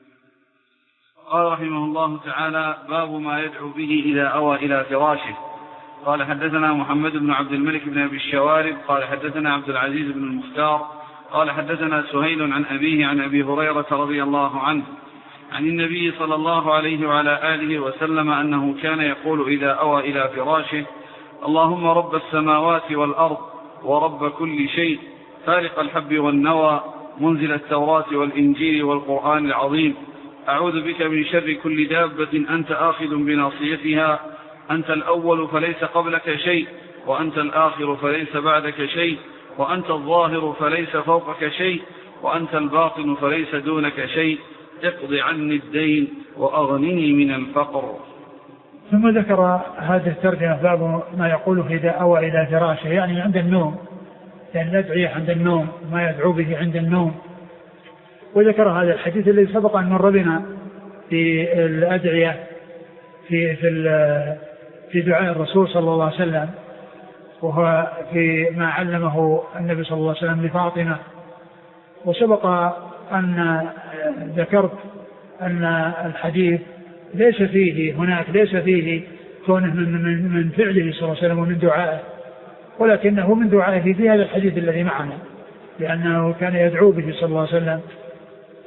قال رحمه الله تعالى: باب ما يدعو به إذا أوى إلى فراشه. قال حدثنا محمد بن عبد الملك بن أبي الشوارب قال حدثنا عبد العزيز بن المختار قال حدثنا سهيل عن أبيه عن أبي هريرة رضي الله عنه عن النبي صلى الله عليه وعلى آله وسلم أنه كان يقول إذا أوى إلى فراشه: اللهم رب السماوات والأرض ورب كل شيء، فارق الحب والنوى، منزل التوراة والإنجيل والقرآن العظيم، أعوذ بك من شر كل دابة أنت آخذ بناصيتها، أنت الأول فليس قبلك شيء، وأنت الآخر فليس بعدك شيء، وأنت الظاهر فليس فوقك شيء، وأنت الباطن فليس دونك شيء، اقض عني الدين وأغنني من الفقر. ثم ذكر هذه الترجمة باب ما يقوله إذا أوى إلى فراشه، يعني عند النوم، يعني الأدعية عند النوم، ما يدعو به عند النوم. وذكر هذا الحديث الذي سبق أن مر بنا في الأدعية في في في دعاء الرسول صلى الله عليه وسلم، وهو في ما علمه النبي صلى الله عليه وسلم لفاطمة. وسبق أن ذكرت أن الحديث ليس فيه هناك ليس فيه كونه من من فعله صلى الله عليه وسلم ومن دعائه، ولكنه من دعائه في هذا الحديث الذي معنا، لأنه كان يدعو به صلى الله عليه وسلم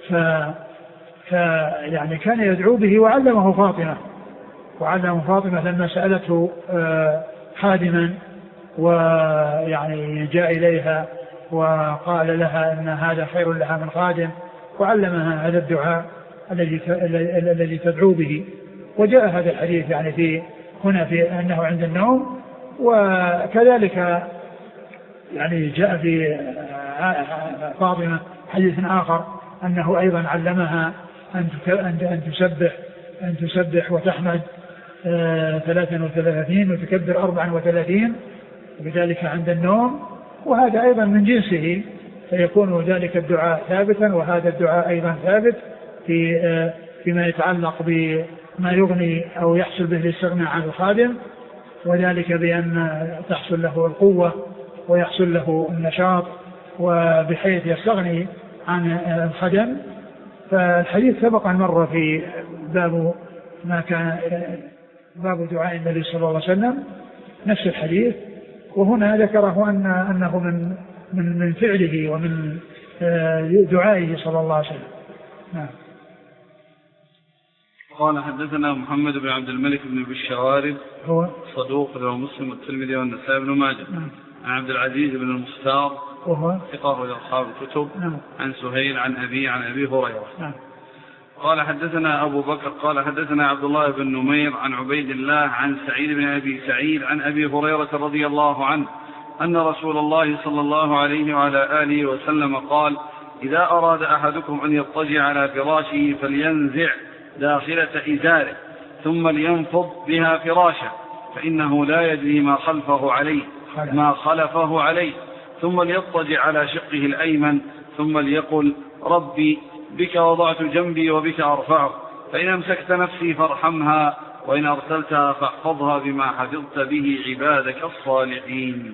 ف يعني كان يدعو به وعلمه فاطمة وعلمه فاطمة لما سألته خادما ويعني جاء إليها وقال لها أن هذا خير لها من خادم، وعلمها هذا الدعاء الذي الذي تدعو به. وجاء هذا الحديث يعني في هنا في أنه عند النوم، وكذلك يعني جاء في فاطمة حديث آخر أنه أيضا علمها أن تسبح أن تسبح وتحمد ثلاثا وثلاثين وتكبر أربعا وثلاثين، وبذلك عند النوم. وهذا أيضا من جنسه، فيكون ذلك الدعاء ثابتا وهذا الدعاء أيضا ثابت في فيما يتعلق بما يغني أو يحصل به الاستغناء عن الخادم، وذلك بأن تحصل له القوة ويحصل له النشاط وبحيث يستغني عن الخدم. فالحديث سبق أن مر في باب ما كان باب دعاء النبي صلى الله عليه وسلم نفس الحديث، وهنا ذكره أن أنه من من من فعله ومن دعائه صلى الله عليه وسلم. نعم. قال حدثنا محمد بن عبد الملك بن بالشوارب هو صدوق له مسلم والترمذي والنسائي بن ماجه. نعم. عن عبد العزيز بن المختار وهو ثقة لأصحاب الكتب. نعم. عن سهيل عن أبي عن أبي هريرة. نعم. قال حدثنا أبو بكر قال حدثنا عبد الله بن نمير عن عبيد الله عن سعيد بن أبي سعيد عن أبي هريرة رضي الله عنه أن رسول الله صلى الله عليه وعلى آله وسلم قال: إذا أراد أحدكم أن يضطجع على فراشه فلينزع داخلة إزاره ثم لينفض بها فراشه، فإنه لا يدري ما خلفه عليه ما خلفه عليه ثم ليضطجع على شقه الأيمن ثم ليقل: ربي بك وضعت جنبي وبك أرفعه، فإن أمسكت نفسي فارحمها وإن أرسلتها فاحفظها بما حفظت به عبادك الصالحين.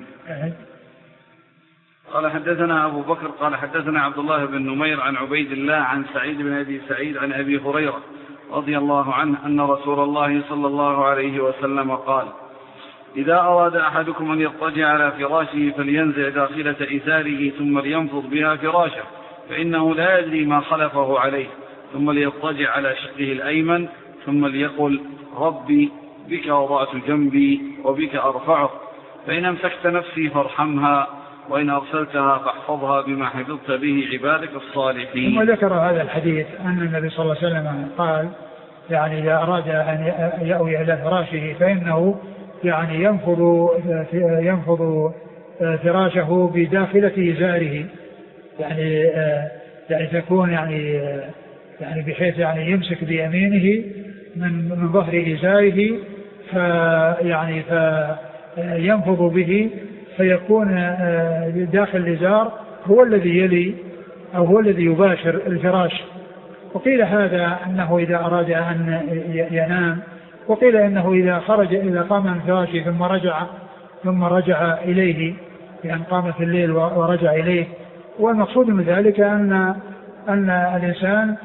قال حدثنا أبو بكر قال حدثنا عبد الله بن نمير عن عبيد الله عن سعيد بن أبي سعيد عن أبي هريرة رضي الله عنه أن رسول الله صلى الله عليه وسلم قال: إذا أراد أحدكم أن يضطجع على فراشه فلينزع داخلة إزاره ثم لينفض بها فراشه، فإنه لا يدري ما خلفه عليه، ثم ليضطجع على شقه الأيمن ثم ليقل: ربي بك وضعت جنبي وبك أرفعه، فإن أمسكت نفسي فارحمها وإن أرسلتها فاحفظها بما حفظت به عبادك الصالحين. ثم ذكر هذا الحديث أن النبي صلى الله عليه وسلم قال: يعني إذا أراد أن يأوي إلى فراشه فإنه يعني ينفض ينفض فراشه بداخلة إزاره، يعني يعني تكون يعني يعني بحيث يعني يمسك بيمينه من من ظهر إزاره فيعني فينفض به، فيكون داخل الإزار هو الذي يلي أو هو الذي يباشر الفراش. وقيل هذا أنه إذا أراد أن ينام، وقيل أنه إذا خرج إذا قام من فراشه ثم رجع ثم رجع إليه، يعني قام في الليل ورجع إليه. والمقصود من ذلك أن أن الإنسان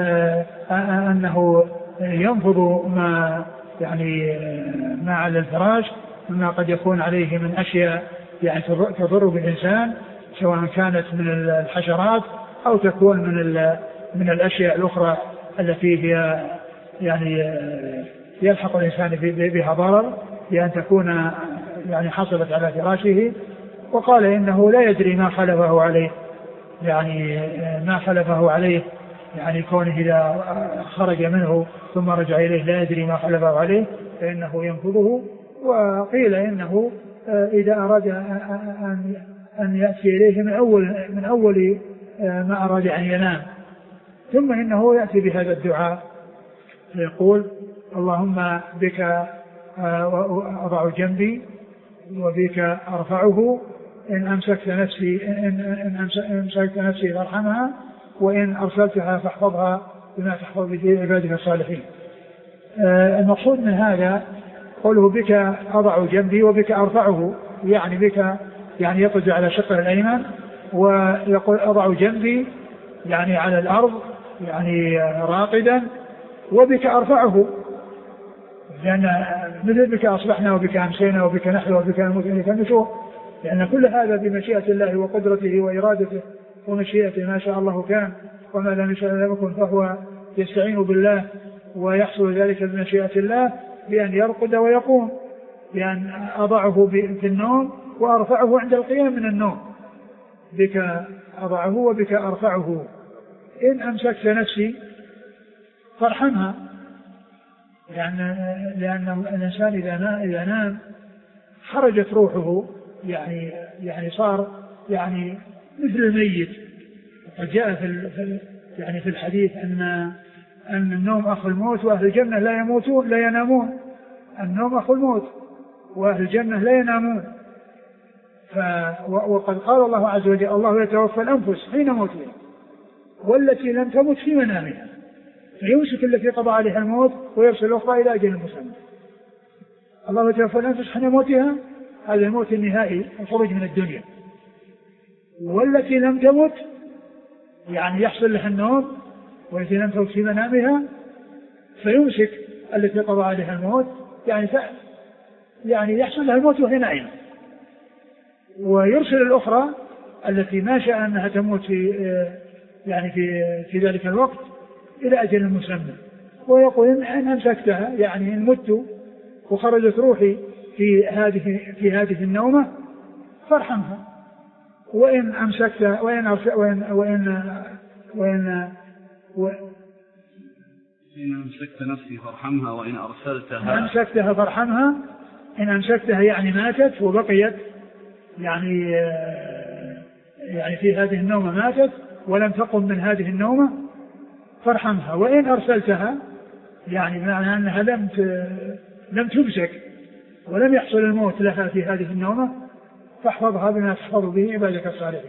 أنه ينفض ما يعني ما على الفراش مما قد يكون عليه من أشياء يعني تضر بالإنسان، سواء كانت من الحشرات أو تكون من من الأشياء الأخرى التي هي يعني يلحق الإنسان بها ضرر، بأن تكون يعني حصلت على فراشه. وقال إنه لا يدري ما خلفه عليه، يعني ما خلفه عليه يعني كونه إذا خرج منه ثم رجع إليه لا يدري ما خلفه عليه فإنه ينفضه. وقيل إنه إذا أراد أن أن يأتي إليه من أول من أول ما أراد أن ينام، ثم إنه يأتي بهذا الدعاء يقول: اللهم بك أضع جنبي وبك أرفعه، إن أمسكت نفسي إن أمسكت نفسي فارحمها وإن أرسلتها فاحفظها بما تحفظ به عبادك الصالحين. المقصود من هذا قوله بك أضع جنبي وبك أرفعه، يعني بك يعني يقضي على شقه الأيمن، ويقول أضع جنبي يعني على الأرض يعني راقدا، وبك أرفعه، لأن مثل بك أصبحنا وبك أمسينا وبك نحيا وبك نموت وبك نشور، لأن كل هذا بمشيئة الله وقدرته وإرادته ومشيئته ما شاء الله كان وما لم يشاء لم يكن، فهو يستعين بالله ويحصل ذلك بمشيئة الله بأن يرقد ويقوم، بأن أضعه في النوم وأرفعه عند القيام من النوم، بك أضعه وبك أرفعه. إن أمسكت نفسي فارحمها، لأن, لأن الإنسان إذا نام خرجت روحه، يعني يعني صار يعني مثل الميت. وقد جاء في يعني في الحديث أن أن النوم أخو الموت وأهل الجنة لا يموتون لا ينامون. النوم أخو الموت وأهل الجنة لا ينامون. ف وقد قال الله عز وجل: الله يتوفى الأنفس حين موتها والتي لم تمت في منامها فيمسك التي قضى عليها الموت ويرسل الأخرى إلى أجل مسمى. الله يتوفى الأنفس حين موتها، هذا الموت النهائي، الخروج من الدنيا. والتي لم تمت يعني يحصل لها النوم، والتي لم تمت في منامها فيمسك التي قضى عليها الموت، يعني ف... يعني يحصل لها الموت وهي نائمة، ويرسل الأخرى التي ما شاء أنها تموت في يعني في في ذلك الوقت إلى أجل مسمى، ويقول إن أمسكتها يعني إن مت وخرجت روحي في هذه في هذه النومة فارحمها، وإن أمسكتها وإن وإن وإن وإن, وإن إن أمسكت نفسي فارحمها وإن أرسلتها إن أمسكتها فارحمها. إن أمسكتها يعني ماتت وبقيت يعني يعني في هذه النومة ماتت ولم تقم من هذه النومة فارحمها. وإن أرسلتها يعني معنى أنها لم لم تمسك ولم يحصل الموت لها في هذه النومة فاحفظها بما تحفظ به عبادك الصالحين.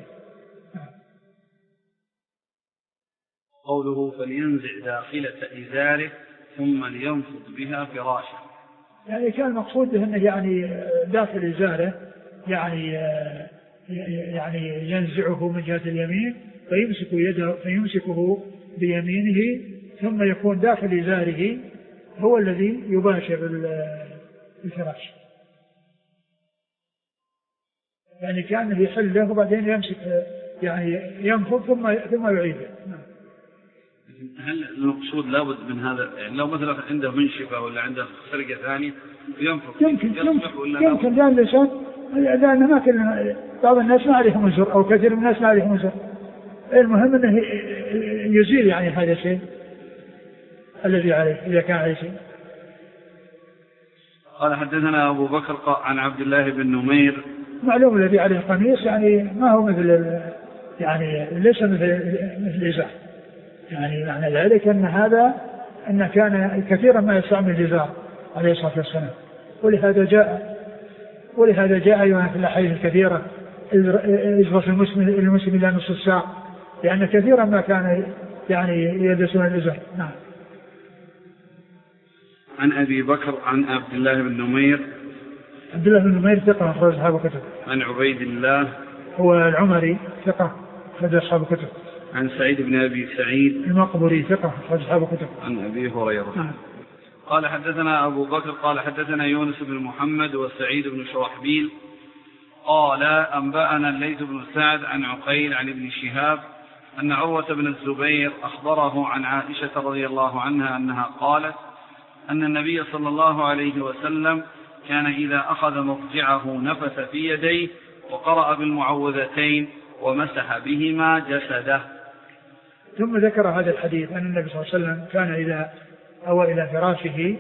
قوله: فلينزع داخلة إزاره ثم لينفض بها فراشه، يعني كان المقصود أنه يعني داخل إزاره يعني يعني ينزعه من جهة اليمين فيمسك يده فيمسكه بيمينه ثم يكون داخل إزاره هو الذي يباشر الفراش، يعني كان يحله وبعدين يمسك يعني ينفض ثم ثم يعيده. هل المقصود لابد من هذا؟ يعني لو مثلا عنده منشفة ولا عنده سرقة ثانية ينفض يمكن يمكن لأن الإنسان لأن ما كل بعض الناس ما عليهم وزر أو كثير من الناس ما عليهم وزر، المهم أنه يزيل يعني هذا الشيء الذي عليه إذا كان عليه شيء. قال: حدثنا أبو بكر عن عبد الله بن نمير. معلوم الذي عليه قميص يعني ما هو مثل يعني ليس مثل مثل إزار، يعني معنى ذلك أن هذا أن كان كثيرا ما يستعمل الإزار عليه الصلاة والسلام، ولهذا جاء ولهذا جاء أيضا في الأحاديث الكثيرة إزرف المسلم المسلم إلى نصف الساعة، لأن كثيرا ما كان يعني يلبسون الإزار. نعم. عن أبي بكر عن عبد الله بن نمير. عبد الله بن نمير ثقة أخرج أصحاب الكتب. عن عبيد الله هو العمري ثقة أخرج أصحاب الكتب. عن سعيد بن أبي سعيد المقبري ثقة أخرج أصحاب الكتب. عن أبي هريرة. نعم. قال: حدثنا أبو بكر قال حدثنا يونس بن محمد وسعيد بن شرحبيل قال: أنبأنا الليث بن سعد عن عقيل عن ابن شهاب أن عروة بن الزبير أخبره عن عائشة رضي الله عنها أنها قالت أن النبي صلى الله عليه وسلم كان إذا أخذ مضجعه نفث في يديه وقرأ بالمعوذتين ومسح بهما جسده. ثم ذكر هذا الحديث أن النبي صلى الله عليه وسلم كان إذا أوى إلى فراشه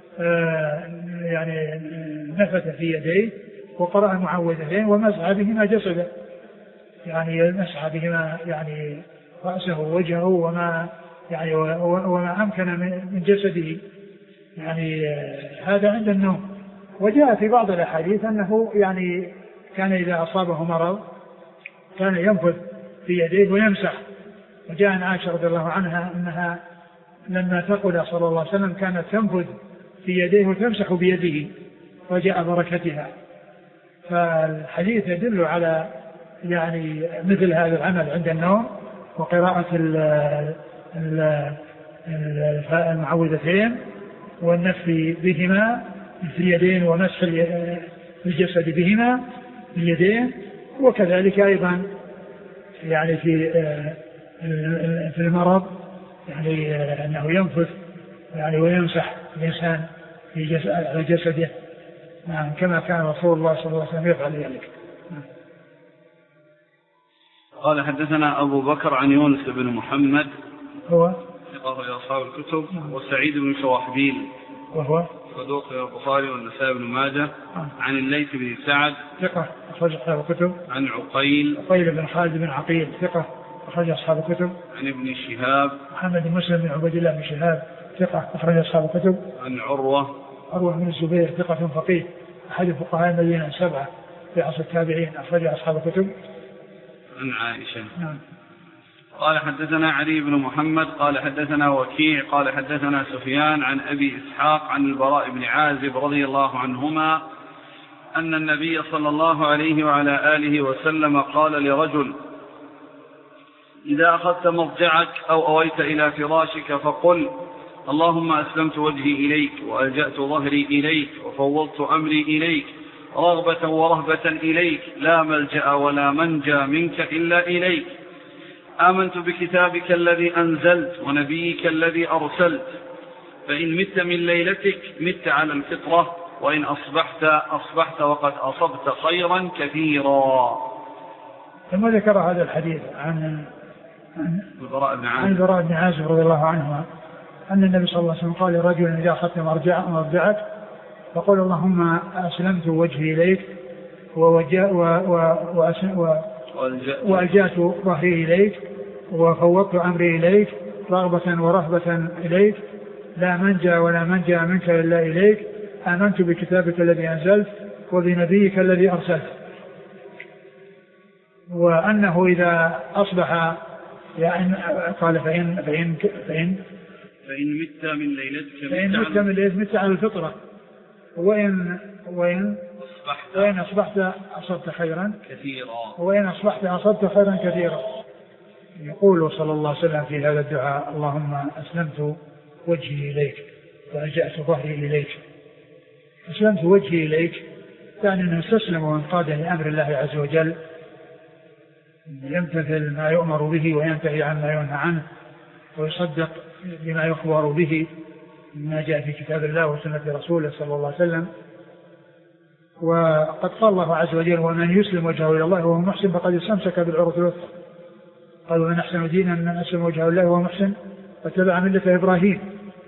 يعني نفث في يديه وقرأ المعوذتين ومسح بهما جسده، يعني مسح بهما يعني رأسه ووجهه وما يعني وما أمكن من جسده، يعني هذا عند النوم. وجاء في بعض الأحاديث أنه يعني كان إذا أصابه مرض كان ينفث في يديه ويمسح. وجاء عن عائشة رضي الله عنها أنها لما ثقل صلى الله عليه وسلم كانت تنفث في يديه وتمسح بيده وجاء بركتها. فالحديث يدل على يعني مثل هذا العمل عند النوم وقراءة المعوذتين والنفث بهما في اليدين ومسح الجسد بهما باليدين، وكذلك أيضا يعني في في المرض يعني أنه ينفث يعني ويمسح الإنسان في جسد جسده نعم كما كان رسول الله صلى الله عليه وسلم يفعل ذلك. قال حدثنا أبو بكر عن يونس بن محمد هو ثقة أصحاب الكتب وسعيد بن شواحبيل وهو صدوق البخاري والنسائي بن ماجه عن الليث بن سعد ثقة أخرج أصحاب الكتب عن عقيل عقيل بن خالد بن عقيل ثقة أخرج أصحاب الكتب عن ابن شهاب محمد بن مسلم بن عبد الله بن شهاب ثقة أخرج أصحاب الكتب عن عروة عروة بن الزبير ثقة فقيه أحد فقهاء المدينة السبعة في عصر التابعين أخرج أصحاب الكتب عن عائشة. نعم. قال حدثنا علي بن محمد قال حدثنا وكيع قال حدثنا سفيان عن أبي إسحاق عن البراء بن عازب رضي الله عنهما أن النبي صلى الله عليه وعلى آله وسلم قال لرجل إذا أخذت مضجعك أو أويت إلى فراشك فقل اللهم أسلمت وجهي إليك وألجأت ظهري إليك وفوضت أمري إليك رغبة ورهبة إليك لا ملجأ ولا منجى منك إلا إليك آمنت بكتابك الذي أنزلت ونبيك الذي أرسلت فإن مت من ليلتك مت على الفطرة وإن أصبحت أصبحت وقد أصبت خيرا كثيرا. ثم ذكر هذا الحديث عن البراء بن عازب عن البراء بن عازب رضي الله عنه أن النبي صلى الله عليه وسلم قال لرجل إذا أخذت مرجعك فقل اللهم أسلمت وجهي إليك وألجأت ظهري إليك وفوضت أمري إليك رغبة ورهبة إليك لا منجى ولا منجى منك إلا إليك آمنت بكتابك الذي أنزلت وبنبيك الذي أرسلت. وأنه إذا أصبح يعني قال فإن فإن فإن فإن مت من ليلتك فإن مت من ليلتك مت على الفطرة وإن وإن أصبحت وإن أصبحت أصبت خيرا كثيرا وإن أصبحت أصبت خيرا كثيرا. يقول صلى الله عليه وسلم في هذا الدعاء اللهم أسلمت وجهي إليك وألجأت ظهري إليك. أسلمت وجهي إليك يعني أنه استسلم وانقاد لأمر الله عز وجل يمتثل ما يؤمر به وينتهي عما ينهى عنه ويصدق بما يخبر به مما جاء في كتاب الله وسنة رسوله صلى الله عليه وسلم. وقد قال الله عز وجل ومن يسلم وجهه إلى الله وهو محسن فقد استمسك بالعروة الوثقى. قال ومن أحسن دينا من أسلم وجهه الله وهو محسن واتبع ملة إبراهيم.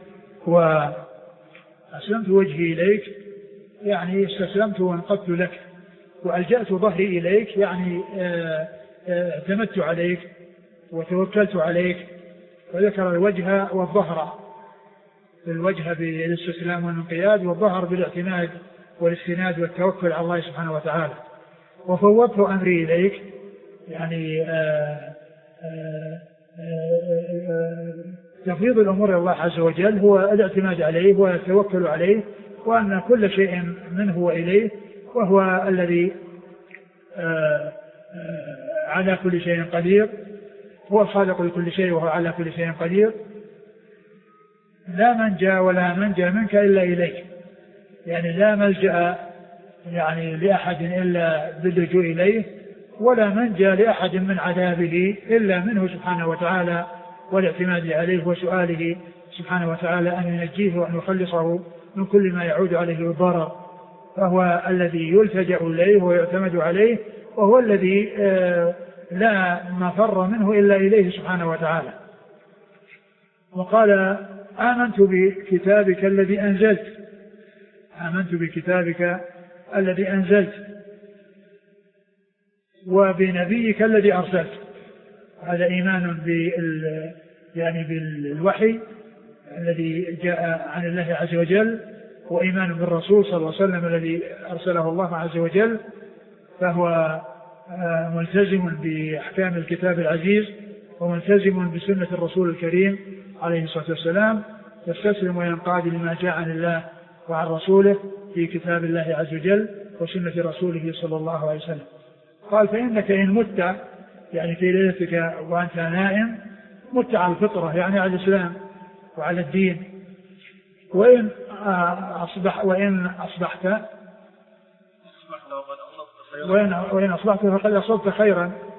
وأسلمت وجهي إليك يعني استسلمت وانقدت لك وألجأت ظهري إليك يعني اعتمدت عليك وتوكلت عليك. وذكر الوجه والظهر، الوجه بالاستسلام والانقياد والظهر بالاعتماد والاستناد والتوكل على الله سبحانه وتعالى. وفوضت أمري إليك يعني آآ آآ تفويض الأمور إلى الله عز وجل هو الاعتماد عليه والتوكل عليه وأن كل شيء منه وإليه وهو الذي على كل شيء قدير، هو الخالق لكل شيء وهو على كل شيء قدير. لا منجى ولا منجى منك إلا إليك، يعني لا ملجأ يعني لأحد إلا باللجوء إليه ولا منجى لأحد من عذابه إلا منه سبحانه وتعالى والاعتماد عليه وسؤاله سبحانه وتعالى أن ينجيه وأن يخلصه من كل ما يعود عليه بالضرر. فهو الذي يلتجأ إليه ويعتمد عليه وهو الذي لا مفر منه إلا إليه سبحانه وتعالى. وقال آمنت بكتابك الذي أنزلت، آمنت بكتابك الذي أنزلت وبنبيك الذي أرسلت. هذا إيمان بال يعني بالوحي الذي جاء عن الله عز وجل وإيمان بالرسول صلى الله عليه وسلم الذي أرسله الله عز وجل. فهو ملتزم بأحكام الكتاب العزيز وملتزم بسنة الرسول الكريم عليه الصلاة والسلام، يستسلم وينقاد لما جاء عن الله وعن رسوله في كتاب الله عز وجل وسنة رسوله صلى الله عليه وسلم. قال فإنك إن مت يعني في ليلتك وأنت نائم مت على الفطرة يعني على الإسلام وعلى الدين، وإن أصبح وإن أصبحت وإن, وإن أصبحت فقد أصبت خيرا،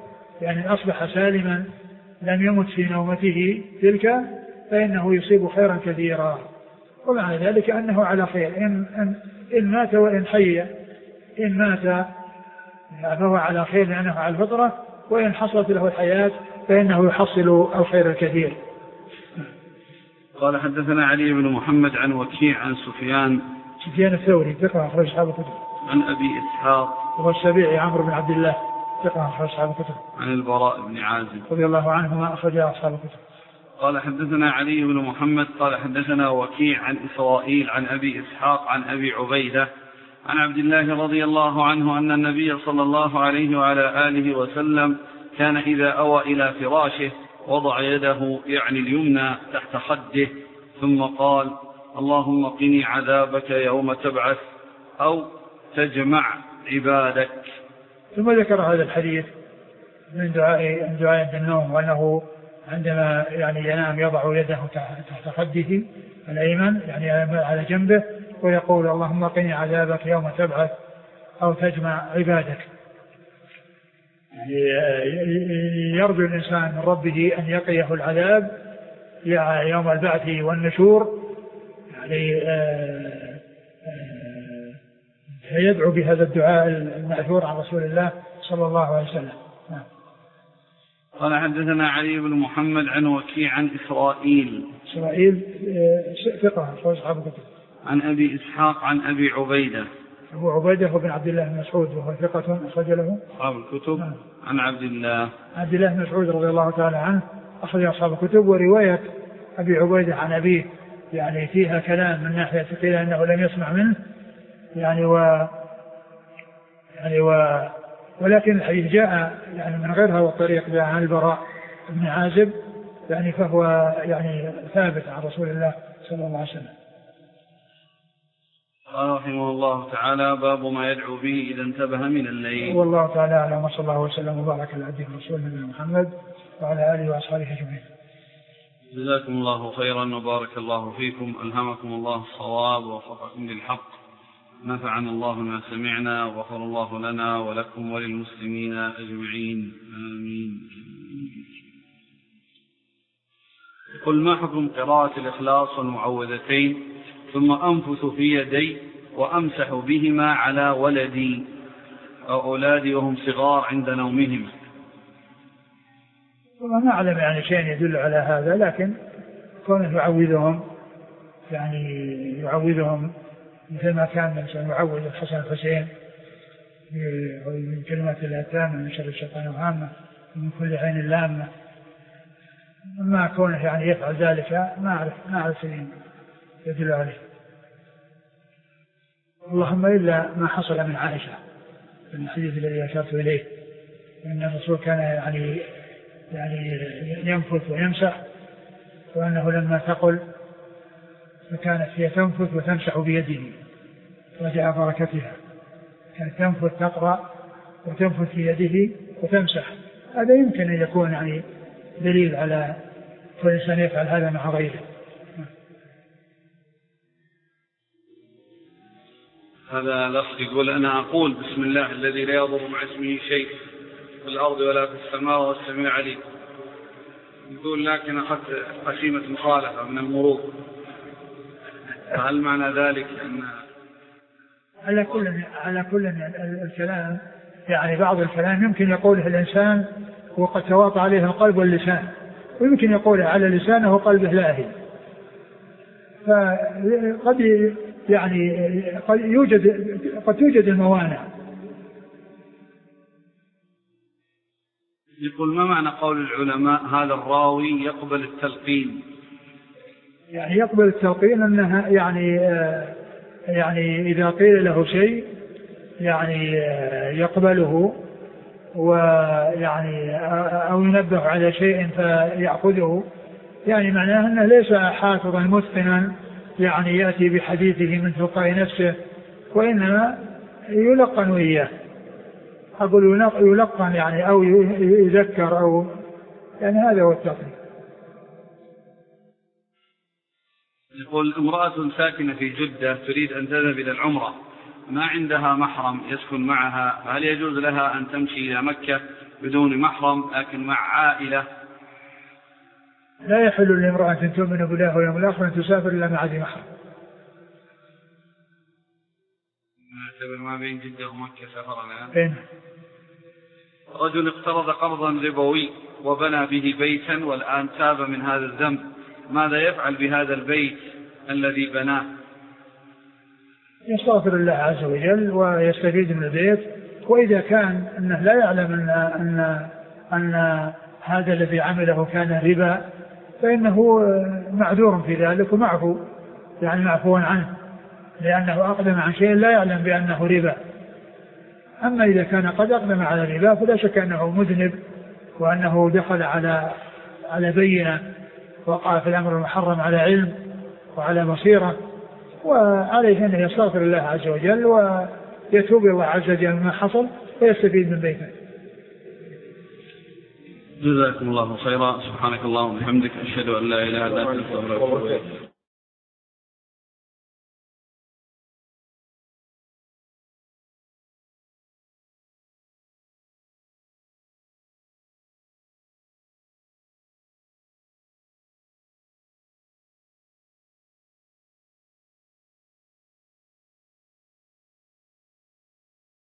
يعني أصبح سالما لم يمت في نومته تلك فإنه يصيب خيرا كثيرا، ومع ذلك أنه على خير إن, إن, إن مات وإن حي، إن مات فهو على خير لأنه على الفطرة، وإن حصلت له الحياة فإنه يحصل الخير الكثير. قال حدثنا علي بن محمد عن وكيع عن سفيان سفيان الثوري ثقة أخرج أصحاب الكتب. عن أبي إسحاق وهو السبيعي عمرو بن عبد الله ثقة أخرج أصحاب الكتب. عن البراء بن عازب رضي الله عنهما أخرج أصحاب الكتب. قال حدثنا علي بن محمد قال حدثنا وكيع عن إسرائيل عن أبي إسحاق عن أبي عبيدة عن عبد الله رضي الله عنه أن النبي صلى الله عليه وعلى آله وسلم كان إذا أوى إلى فراشه وضع يده يعني اليمنى تحت خده ثم قال اللهم قني عذابك يوم تبعث أو تجمع عبادك. ثم ذكر هذا الحديث من دعاء من دعاء النوم، وأنه عندما يعني ينام يضع يده تحت خده الأيمن يعني على جنبه ويقول اللهم قني عذابك يوم تبعث أو تجمع عبادك. يعني يرجو الإنسان من ربه أن يقيه العذاب يوم البعث والنشور، يعني فيدعو بهذا الدعاء المأثور عن رسول الله صلى الله عليه وسلم. قال حدثنا علي بن محمد عن وكيع عن إسرائيل إسرائيل ثقة أصحاب الكتب. عن أبي إسحاق عن أبي عبيدة أبو عبيدة هو بن عبد الله بن مسعود وهو ثقة أخرج له أصحاب الكتب. نعم. عن عبد الله عبد الله بن مسعود رضي الله تعالى عنه أخرج أصحاب الكتب. ورواية أبي عبيدة عن أبيه يعني فيها كلام من ناحية قيل أنه لم يسمع منه يعني و يعني و ولكن الحديث جاء يعني من غير هذا الطريق، جاء عن البراء بن عازب يعني فهو يعني ثابت عن رسول الله صلى الله عليه وسلم. قال رحمه الله تعالى باب ما يدعو به إذا انتبه من الليل. والله تعالى أعلم وصلى الله وسلم وبارك على عبده ورسوله نبينا محمد وعلى آله وأصحابه أجمعين. جزاكم الله خيرا وبارك الله فيكم، ألهمكم الله الصواب ووفقكم للحق، نفعنا الله ما سمعنا وغفر الله لنا ولكم وللمسلمين أجمعين آمين. قل ما حكم قراءة الإخلاص والمعوذتين ثم أنفث في يدي وأمسح بهما على ولدي أو أولادي وهم صغار عند نومهم؟ والله ما أعلم يعني شيء يدل على هذا، لكن كونه يعوذهم يعني يعوذهم مثل ما كان الإنسان يعوذ الحسن الحسين من كلمات الله التامة من شر الشيطان وهامة من كل عين لامة، ما كونه يعني يفعل ذلك ما أعرف ما أعرف شيء يدل عليه، اللهم إلا ما حصل من عائشة في الحديث الذي أشرت إليه أن الرسول كان يعني يعني ينفث ويمسح، وأنه لما ثقل فكانت هي تنفث وتمسح بيده رجع بركتها، كانت تنفث تقرأ وتنفث في يده وتمسح. هذا يمكن أن يكون يعني دليل على كل إنسان يفعل هذا مع غيره. هذا لفظ يقول أنا أقول بسم الله الذي لا يضر مع اسمه شيء في الأرض ولا في السماء والسميع العليم، يقول لكن أخذت قسيمة مخالفة من المرور، هل معنى ذلك أن على كل على كل الكلام يعني بعض الكلام يمكن يقوله الإنسان وقد تواطى عليه القلب واللسان، ويمكن يقوله على لسانه وقلبه لاهي، فقد يعني قد يوجد قد توجد الموانع. يقول ما معنى قول العلماء هذا الراوي يقبل التلقين؟ يعني يقبل التلقين أنها يعني يعني إذا قيل له شيء يعني يقبله، ويعني أو ينبه على شيء فيأخذه، يعني معناه أنه ليس حافظا متقنا يعني يأتي بحديثه من تلقاء نفسه، وإنما يلقن إياه، أقول يلقن يعني أو يذكر أو يعني هذا هو التقنين. يقول امرأة ساكنة في جدة تريد أن تذهب إلى العمرة، ما عندها محرم يسكن معها، هل يجوز لها أن تمشي إلى مكة بدون محرم لكن مع عائلة؟ لا يحل لامرأة تؤمن بالله واليوم الآخر أن تسافر إلا مع ذي محرم. نعتبر ما بين جدة ومكة سفر الآن. بين رجل اقترض قرضا ربوي وبنى به بيتا والآن تاب من هذا الذنب، ماذا يفعل بهذا البيت الذي بناه؟ يستغفر الله عز وجل ويستفيد من البيت، وإذا كان أنه لا يعلم أن, أن, أن هذا الذي عمله كان ربا فإنه معذور في ذلك ومعفو، يعني معفو عنه، لأنه أقدم عن شيء لا يعلم بأنه ربا. أما إذا كان قد أقدم على الربا فلا شك أنه مذنب، وأنه دخل على على بينة، وقع في الأمر المحرم على علم وعلى بصيرة، وعليه أن يستغفر الله عز وجل ويتوب الله عز وجل مما حصل ويستفيد من بيته. جزاكم الله خيرا. سبحانك اللهم وبحمدك، أشهد أن لا إله إلا أنت، أستغفرك وأتوب إليك.